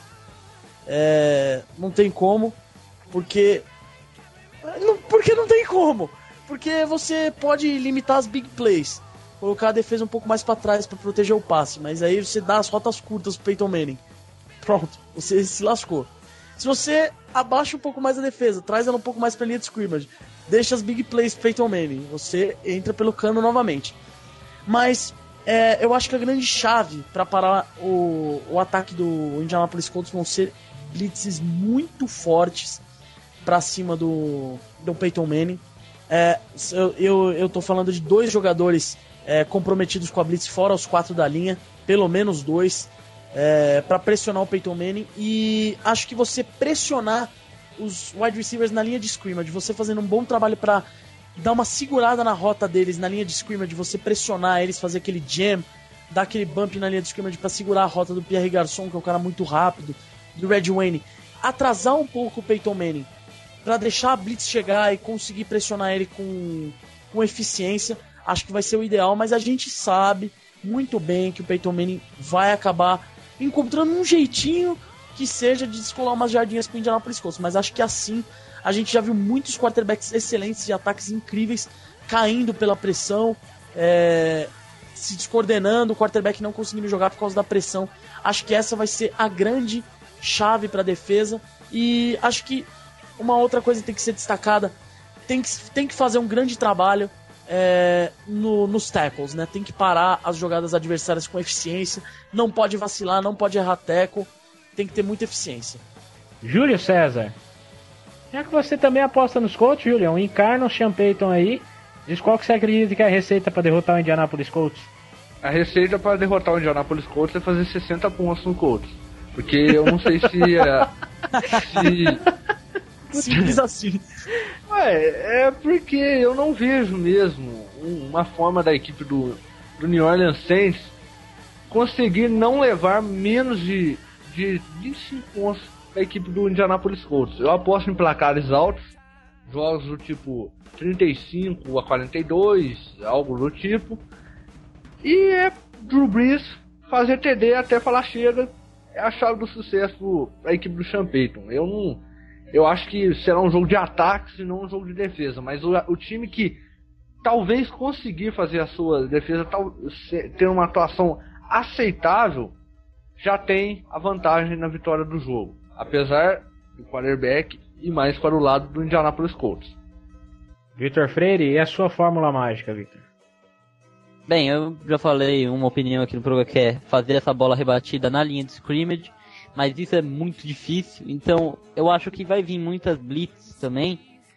É, não tem como, porque... Não, porque não tem como. Porque você pode limitar as big plays, colocar a defesa um pouco mais pra trás pra proteger o passe, mas aí você dá as rotas curtas pro Peyton Manning. Pronto, você se lascou. Se você abaixa um pouco mais a defesa, traz ela um pouco mais pra linha de scrimmage, deixa as big plays pro Peyton Manning, você entra pelo cano novamente. Mas é, eu acho que a grande chave pra parar o, o ataque do Indianapolis Colts vão ser blitzes muito fortes pra cima do, do Peyton Manning. É, eu, eu, eu tô falando de dois jogadores É, comprometidos com a blitz fora os quatro da linha, pelo menos dois, é, para pressionar o Peyton Manning. E acho que você pressionar os wide receivers na linha de scrimmage, você fazendo um bom trabalho para dar uma segurada na rota deles na linha de scrimmage, você pressionar eles, fazer aquele jam, dar aquele bump na linha de scrimmage para segurar a rota do Pierre Garçon, que é um cara muito rápido, do Red Wayne, atrasar um pouco o Peyton Manning para deixar a blitz chegar e conseguir pressionar ele com, com eficiência. Acho que vai ser o ideal, mas a gente sabe muito bem que o Peyton Manning vai acabar encontrando um jeitinho que seja de descolar umas jardinhas para o Indianapolis Colts. Mas acho que assim, a gente já viu muitos quarterbacks excelentes e ataques incríveis caindo pela pressão, é, se descoordenando, o quarterback não conseguindo jogar por causa da pressão. Acho que essa vai ser a grande chave para a defesa. E acho que uma outra coisa que tem que ser destacada, tem que, tem que fazer um grande trabalho É, no, nos tackles, né? Tem que parar as jogadas adversárias com eficiência, não pode vacilar, não pode errar tackle, tem que ter muita eficiência.
Júlio César, já que você também aposta nos Colts, Júlio, encarna o Sean Payton aí, diz qual que você acredita que é a receita para derrotar o Indianapolis Colts?
A receita para derrotar o Indianapolis Colts é fazer sessenta pontos no Colts. Porque eu não sei se... É,
se... Simples assim.
Ué, é porque eu não vejo mesmo uma forma da equipe do, do New Orleans Saints conseguir não levar menos de, de vinte e cinco pontos da equipe do Indianapolis Colts. Eu aposto em placares altos, jogos do tipo trinta e cinco a quarenta e dois, algo do tipo. E é Drew Brees fazer T D até falar chega, é a chave do sucesso da equipe do Sean Payton. Eu não, eu acho que será um jogo de ataques e não um jogo de defesa, mas o, o time que talvez conseguir fazer a sua defesa, tal, ter uma atuação aceitável, já tem a vantagem na vitória do jogo, apesar do quarterback e mais para o lado do Indianapolis Colts.
Vitor Freire, e a sua fórmula mágica, Vitor?
Bem, eu já falei uma opinião aqui no programa que é fazer essa bola rebatida na linha de scrimmage, mas isso é muito difícil, então eu acho que vai vir muitas blitz também,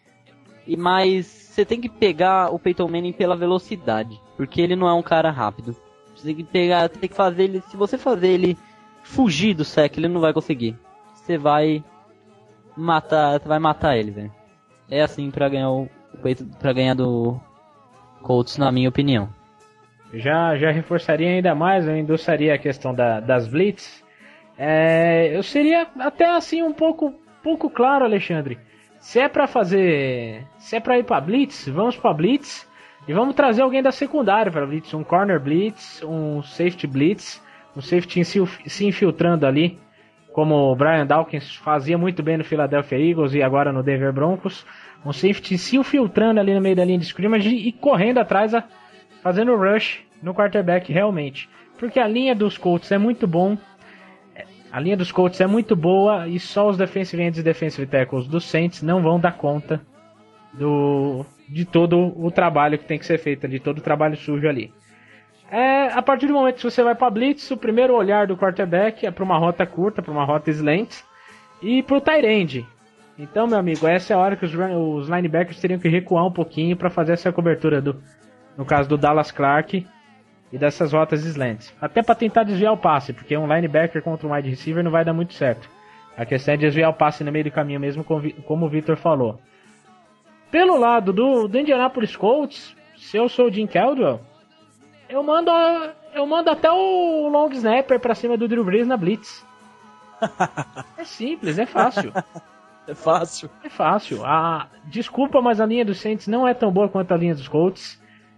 e mas você tem que pegar o Peyton Manning pela velocidade, porque ele não é um cara rápido. Você tem que pegar, tem que fazer ele, se você fazer ele fugir do sec, ele não vai conseguir. Você vai matar, você vai matar ele, velho. É assim pra ganhar o para ganhar do Colts, na minha opinião.
Já, já reforçaria ainda mais, eu endossaria a questão da, das blitz. É, eu seria até assim um pouco, pouco claro, Alexandre. Se é pra fazer, se é pra ir pra blitz, vamos pra blitz e vamos trazer alguém da secundária pra blitz, um corner blitz, um safety blitz, um safety se infiltrando ali, como o Brian Dawkins fazia muito bem no Philadelphia Eagles e agora no Denver Broncos. Um safety se infiltrando ali no meio da linha de scrimmage e correndo atrás, a, fazendo rush no quarterback realmente. Porque a linha dos Colts é muito bom, a linha dos Colts é muito boa e só os defensive ends e defensive tackles dos Saints não vão dar conta do, de todo o trabalho que tem que ser feito ali, todo o trabalho sujo ali. É, a partir do momento que você vai para blitz, o primeiro olhar do quarterback é para uma rota curta, para uma rota slant e para o tight end. Então, meu amigo, essa é a hora que os, os linebackers teriam que recuar um pouquinho para fazer essa cobertura, do, no caso do Dallas Clark e dessas rotas slants. Até para tentar desviar o passe, porque um linebacker contra um wide receiver não vai dar muito certo. A questão é desviar o passe no meio do caminho mesmo, como o Victor falou. Pelo lado do, do Indianapolis Colts, se eu sou o Jim Caldwell, eu mando, eu mando até o long snapper para cima do Drew Brees na blitz. É simples, é fácil.
É fácil.
É fácil. A... Desculpa, mas a linha dos Saints não é tão boa quanto a linha dos Colts.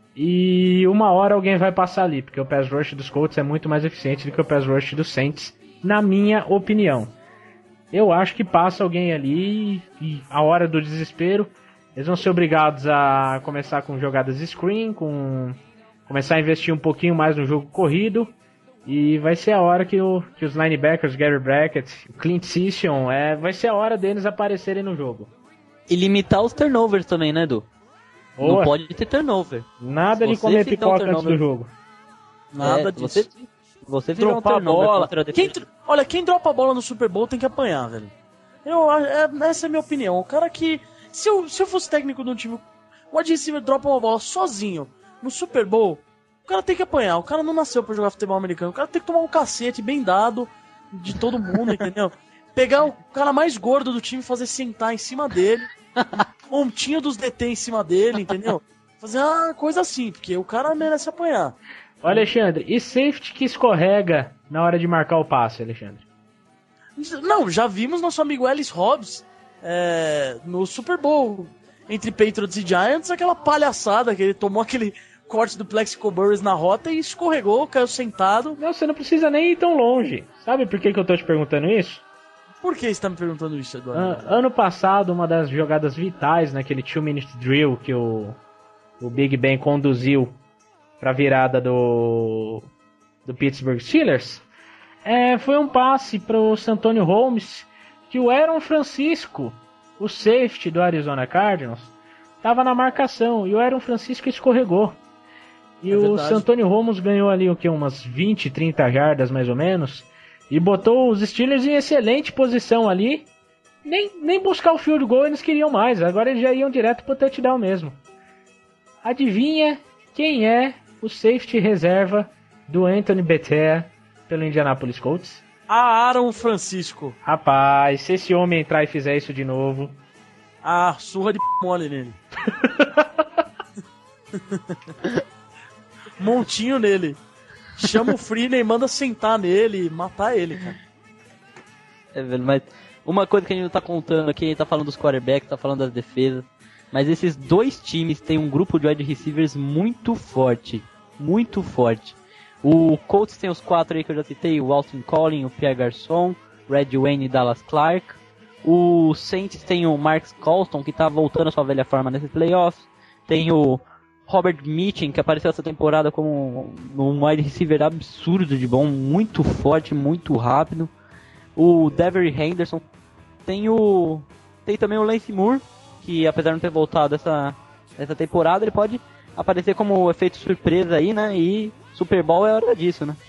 E uma hora alguém vai passar ali, porque o pass rush dos Colts é muito mais eficiente do que o pass rush dos Saints, na minha opinião. Eu acho que passa alguém ali e a hora do desespero, eles vão ser obrigados a começar com jogadas screen, com começar a investir um pouquinho mais no jogo corrido. E vai ser a hora que, o, que os linebackers, Gary Brackett, Clint Sisson, é, vai ser a hora deles aparecerem no jogo.
E limitar os turnovers também, né, Edu?
Boa.
Não pode ter turnover.
Nada de comer pipoca um antes do jogo.
Nada
é,
disso.
Você, você fizer um
dropar a bola.
A
quem, olha, quem dropa a bola no Super Bowl tem que apanhar, velho. Eu, é, essa é a minha opinião. O cara que... Se eu, se eu fosse técnico de um time... O wide receiver dropa uma bola sozinho no Super Bowl... O cara tem que apanhar, o cara não nasceu pra jogar futebol americano, o cara tem que tomar um cacete bem dado de todo mundo, entendeu? Pegar o cara mais gordo do time e fazer sentar em cima dele, um montinho dos D T em cima dele, entendeu? Fazer uma coisa assim, porque o cara merece apanhar.
Ô Alexandre, e safety que escorrega na hora de marcar o passe, Alexandre?
Não, já vimos nosso amigo Ellis Hobbs é, no Super Bowl, entre Patriots e Giants, aquela palhaçada que ele tomou aquele... corte do Plexico Burris na rota e escorregou, caiu sentado.
Não, você não precisa nem ir tão longe. Sabe por que, que eu tô te perguntando isso?
Por que você tá me perguntando isso, Eduardo?
An- ano passado, uma das jogadas vitais naquele two-minute drill que o, o Big Ben conduziu pra virada do, do Pittsburgh Steelers, é, foi um passe pro Santonio Holmes, que o Aaron Francisco, o safety do Arizona Cardinals, tava na marcação e o Aaron Francisco escorregou. E é o Santonio Holmes ganhou ali o que, umas vinte, trinta jardas mais ou menos. E botou os Steelers em excelente posição ali. Nem, nem buscar o field goal eles queriam mais. Agora eles já iam direto pro touchdown mesmo. Adivinha quem é o safety reserva do Anthony Beter pelo Indianapolis Colts.
A Aaron Francisco.
Rapaz, se esse homem entrar e fizer isso de novo...
Ah, surra de p... mole nele. Montinho nele. Chama o Freeland e manda sentar nele e matar ele, cara.
É, velho, mas uma coisa que a gente não tá contando aqui, a gente tá falando dos quarterbacks, tá falando das defesas, mas esses dois times têm um grupo de wide receivers muito forte. Muito forte. O Colts tem os quatro aí que eu já citei, o Austin Collin, o Pierre Garçon, Red Wayne e Dallas Clark. O Saints tem o Marcus Colston, que tá voltando à sua velha forma nesses playoffs. Tem o Robert Mitchum, que apareceu essa temporada como um wide receiver absurdo de bom, muito forte, muito rápido. O Devery Henderson. Tem o tem também o Lance Moore, que apesar de não ter voltado essa, essa temporada, ele pode aparecer como efeito surpresa aí, né? E Super Bowl é hora disso, né?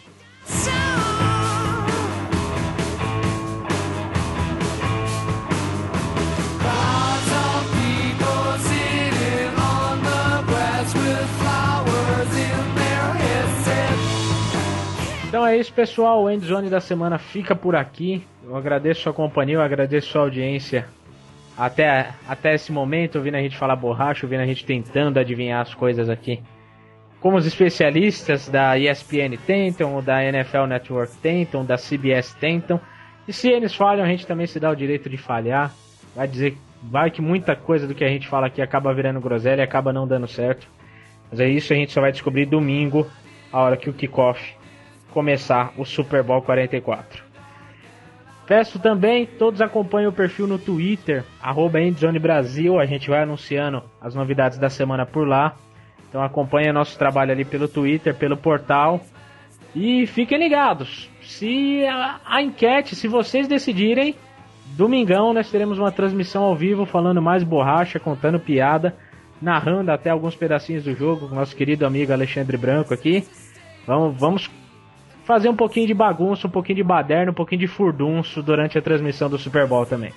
Então é isso, pessoal. O Endzone da semana fica por aqui. Eu agradeço a sua companhia, eu agradeço a sua audiência até, até esse momento, ouvindo a gente falar borracha, ouvindo a gente tentando adivinhar as coisas aqui. Como os especialistas da E S P N tentam, ou da N F L Network tentam, da C B S tentam. E se eles falham, a gente também se dá o direito de falhar. Vai dizer, vai que muita coisa do que a gente fala aqui acaba virando groselha e acaba não dando certo. Mas é isso, a gente só vai descobrir domingo, a hora que o kickoff começar o Super Bowl quarenta e quatro. Peço também, todos acompanhem o perfil no Twitter, arroba Endzone Brasil, a gente vai anunciando as novidades da semana por lá. Então acompanhem nosso trabalho ali pelo Twitter, pelo portal. E fiquem ligados, se a, a enquete, se vocês decidirem, domingão nós teremos uma transmissão ao vivo falando mais borracha, contando piada, narrando até alguns pedacinhos do jogo com nosso querido amigo Alexandre Branco aqui. Vamos... vamos fazer um pouquinho de bagunça, um pouquinho de baderna, um pouquinho de furdunço durante a transmissão do Super Bowl também.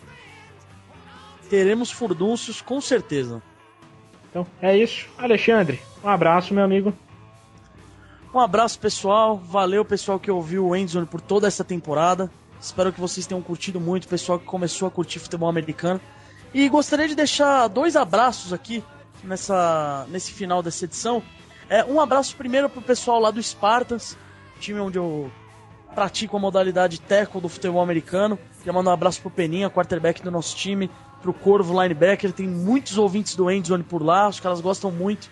Teremos furdunços com certeza.
Então é isso. Alexandre, um abraço, meu amigo.
Um abraço, pessoal. Valeu, pessoal que ouviu o Endzone por toda essa temporada. Espero que vocês tenham curtido muito, pessoal que começou a curtir futebol americano. E gostaria de deixar dois abraços aqui nessa, nesse final dessa edição. É, um abraço primeiro pro pessoal lá do Spartans, time onde eu pratico a modalidade tackle do futebol americano. Queria mandar um abraço pro Peninha, quarterback do nosso time, pro Corvo, linebacker. Tem muitos ouvintes do Endzone por lá, os caras gostam muito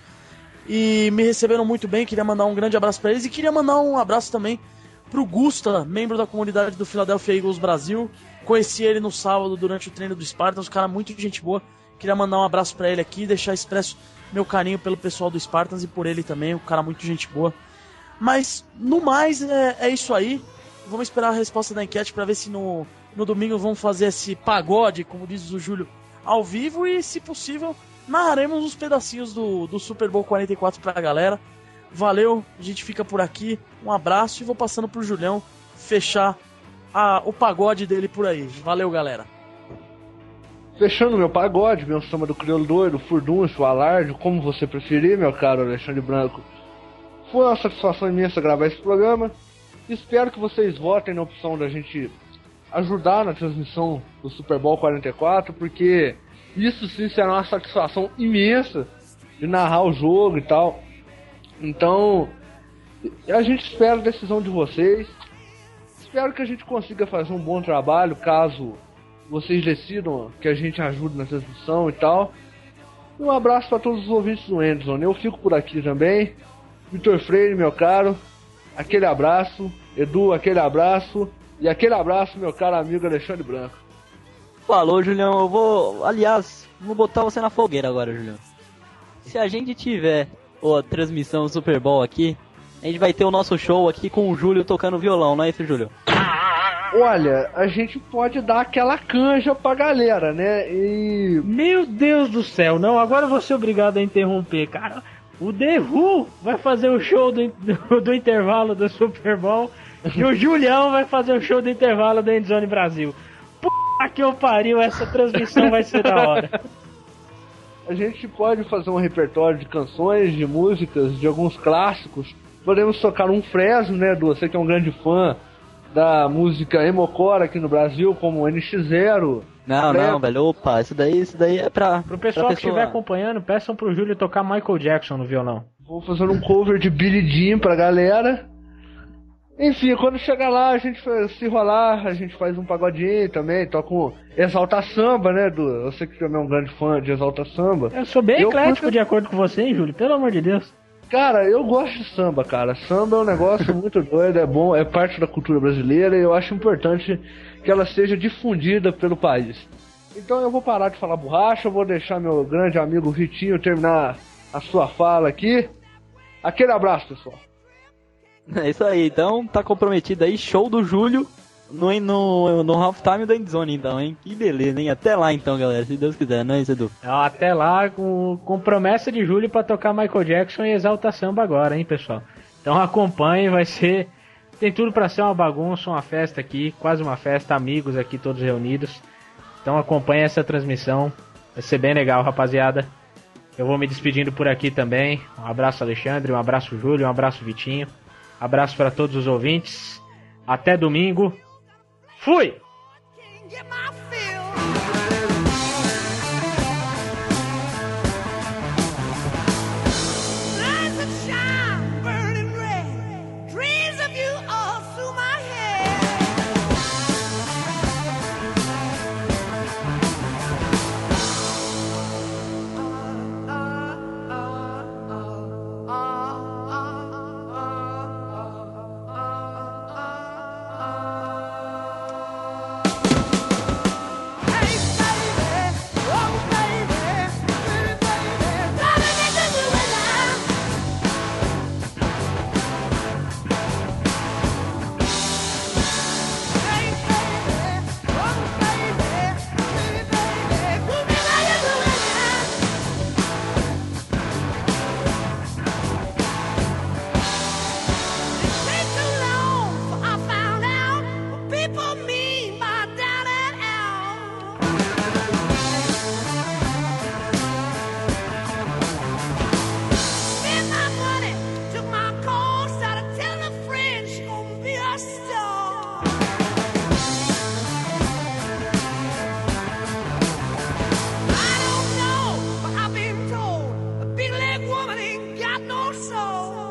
e me receberam muito bem. Queria mandar um grande abraço para eles e queria mandar um abraço também pro Gusta, membro da comunidade do Philadelphia Eagles Brasil. Conheci ele no sábado durante o treino do Spartans, um cara muito gente boa. Queria mandar um abraço para ele aqui, deixar expresso meu carinho pelo pessoal do Spartans e por ele também, um cara muito gente boa. Mas, no mais, é, é isso aí. Vamos esperar a resposta da enquete para ver se no, no domingo vamos fazer esse pagode, como diz o Júlio, ao vivo. E, se possível, narraremos uns pedacinhos do, do Super Bowl quarenta e quatro pra galera. Valeu, a gente fica por aqui. Um abraço e vou passando pro Julião fechar a, o pagode dele por aí. Valeu, galera.
Fechando meu pagode, meu samba do crioulo doido, furdunço, alarde, como você preferir, meu caro Alexandre Branco. Foi uma satisfação imensa gravar esse programa. Espero que vocês votem na opção da gente ajudar na transmissão do Super Bowl quarenta e quatro, porque isso sim será uma satisfação imensa de narrar o jogo e tal. Então, a gente espera a decisão de vocês. Espero que a gente consiga fazer um bom trabalho, caso vocês decidam que a gente ajude na transmissão e tal. E um abraço para todos os ouvintes do Endzone. Eu fico por aqui também. Vitor Freire, meu caro, aquele abraço. Edu, aquele abraço. E aquele abraço, meu caro amigo Alexandre Branco.
Falou, Julião. Eu vou, aliás, vou botar você na fogueira agora, Julião. Se a gente tiver a transmissão do Super Bowl aqui, a gente vai ter o nosso show aqui com o Júlio tocando violão, não é isso, Júlio?
Olha, a gente pode dar aquela canja pra galera, né? E...
Meu Deus do céu, não, agora eu vou ser obrigado a interromper, cara. O The Who vai fazer o show do, do, do intervalo do Super Bowl e o Julião vai fazer o show do intervalo do Endzone Brasil. Puta que eu pariu, essa transmissão vai ser da hora.
A gente pode fazer um repertório de canções, de músicas, de alguns clássicos Podemos tocar um Fresno, né, Du? Você que é um grande fã da música Emocore aqui no Brasil, como N X Zero.
Não,
Pré-
não, velho, opa, isso daí, isso daí é pra...
Pro pessoal
pra
que estiver acompanhando, peçam pro Júlio tocar Michael Jackson no violão.
Vou fazer um cover de Billy Jean pra galera. Enfim, quando chegar lá, a gente faz- se rolar, a gente faz um pagodinho também, toca um Exalta Samba, né, Du? Eu sei que também é um grande fã de Exalta Samba.
Eu sou bem
Eu
eclético
curto-
de acordo com você, hein, Júlio? Pelo amor de Deus.
Cara, eu gosto de samba, cara. Samba é um negócio muito doido, é bom, é parte da cultura brasileira e eu acho importante que ela seja difundida pelo país. Então eu vou parar de falar borracha, eu vou deixar meu grande amigo Vitinho terminar a sua fala aqui. Aquele abraço, pessoal.
É isso aí, então tá comprometido aí, show do Júlio no, no, no halftime da Endzone, então, hein? Que beleza, hein? Até lá então, galera, se Deus quiser, não é isso, Edu?
Até lá, com, com promessa de Júlio pra tocar Michael Jackson e Exalta Samba agora, hein, pessoal? Então acompanhe, vai ser... Tem tudo pra ser uma bagunça, uma festa aqui, quase uma festa, amigos aqui todos reunidos. Então acompanhe essa transmissão, vai ser bem legal, rapaziada. Eu vou me despedindo por aqui também. Um abraço, Alexandre, um abraço, Júlio, um abraço, Vitinho. Abraço para todos os ouvintes. Até domingo. Fui!
Get my fill. Lights that shine, burning red. Dreams of you all through my head. Ah, ah, ah, ah, ah, ah, ah, ah. Hey baby, oh baby, pretty baby, darling, they do you right now. Hey baby, oh baby, pretty baby, put me like you do right now. It take too long for I found out what people mean by down and out. Spent my money, took my call, started telling a friend she gonna be a star. I don't know, but I've been told a big leg woman ain't got no soul.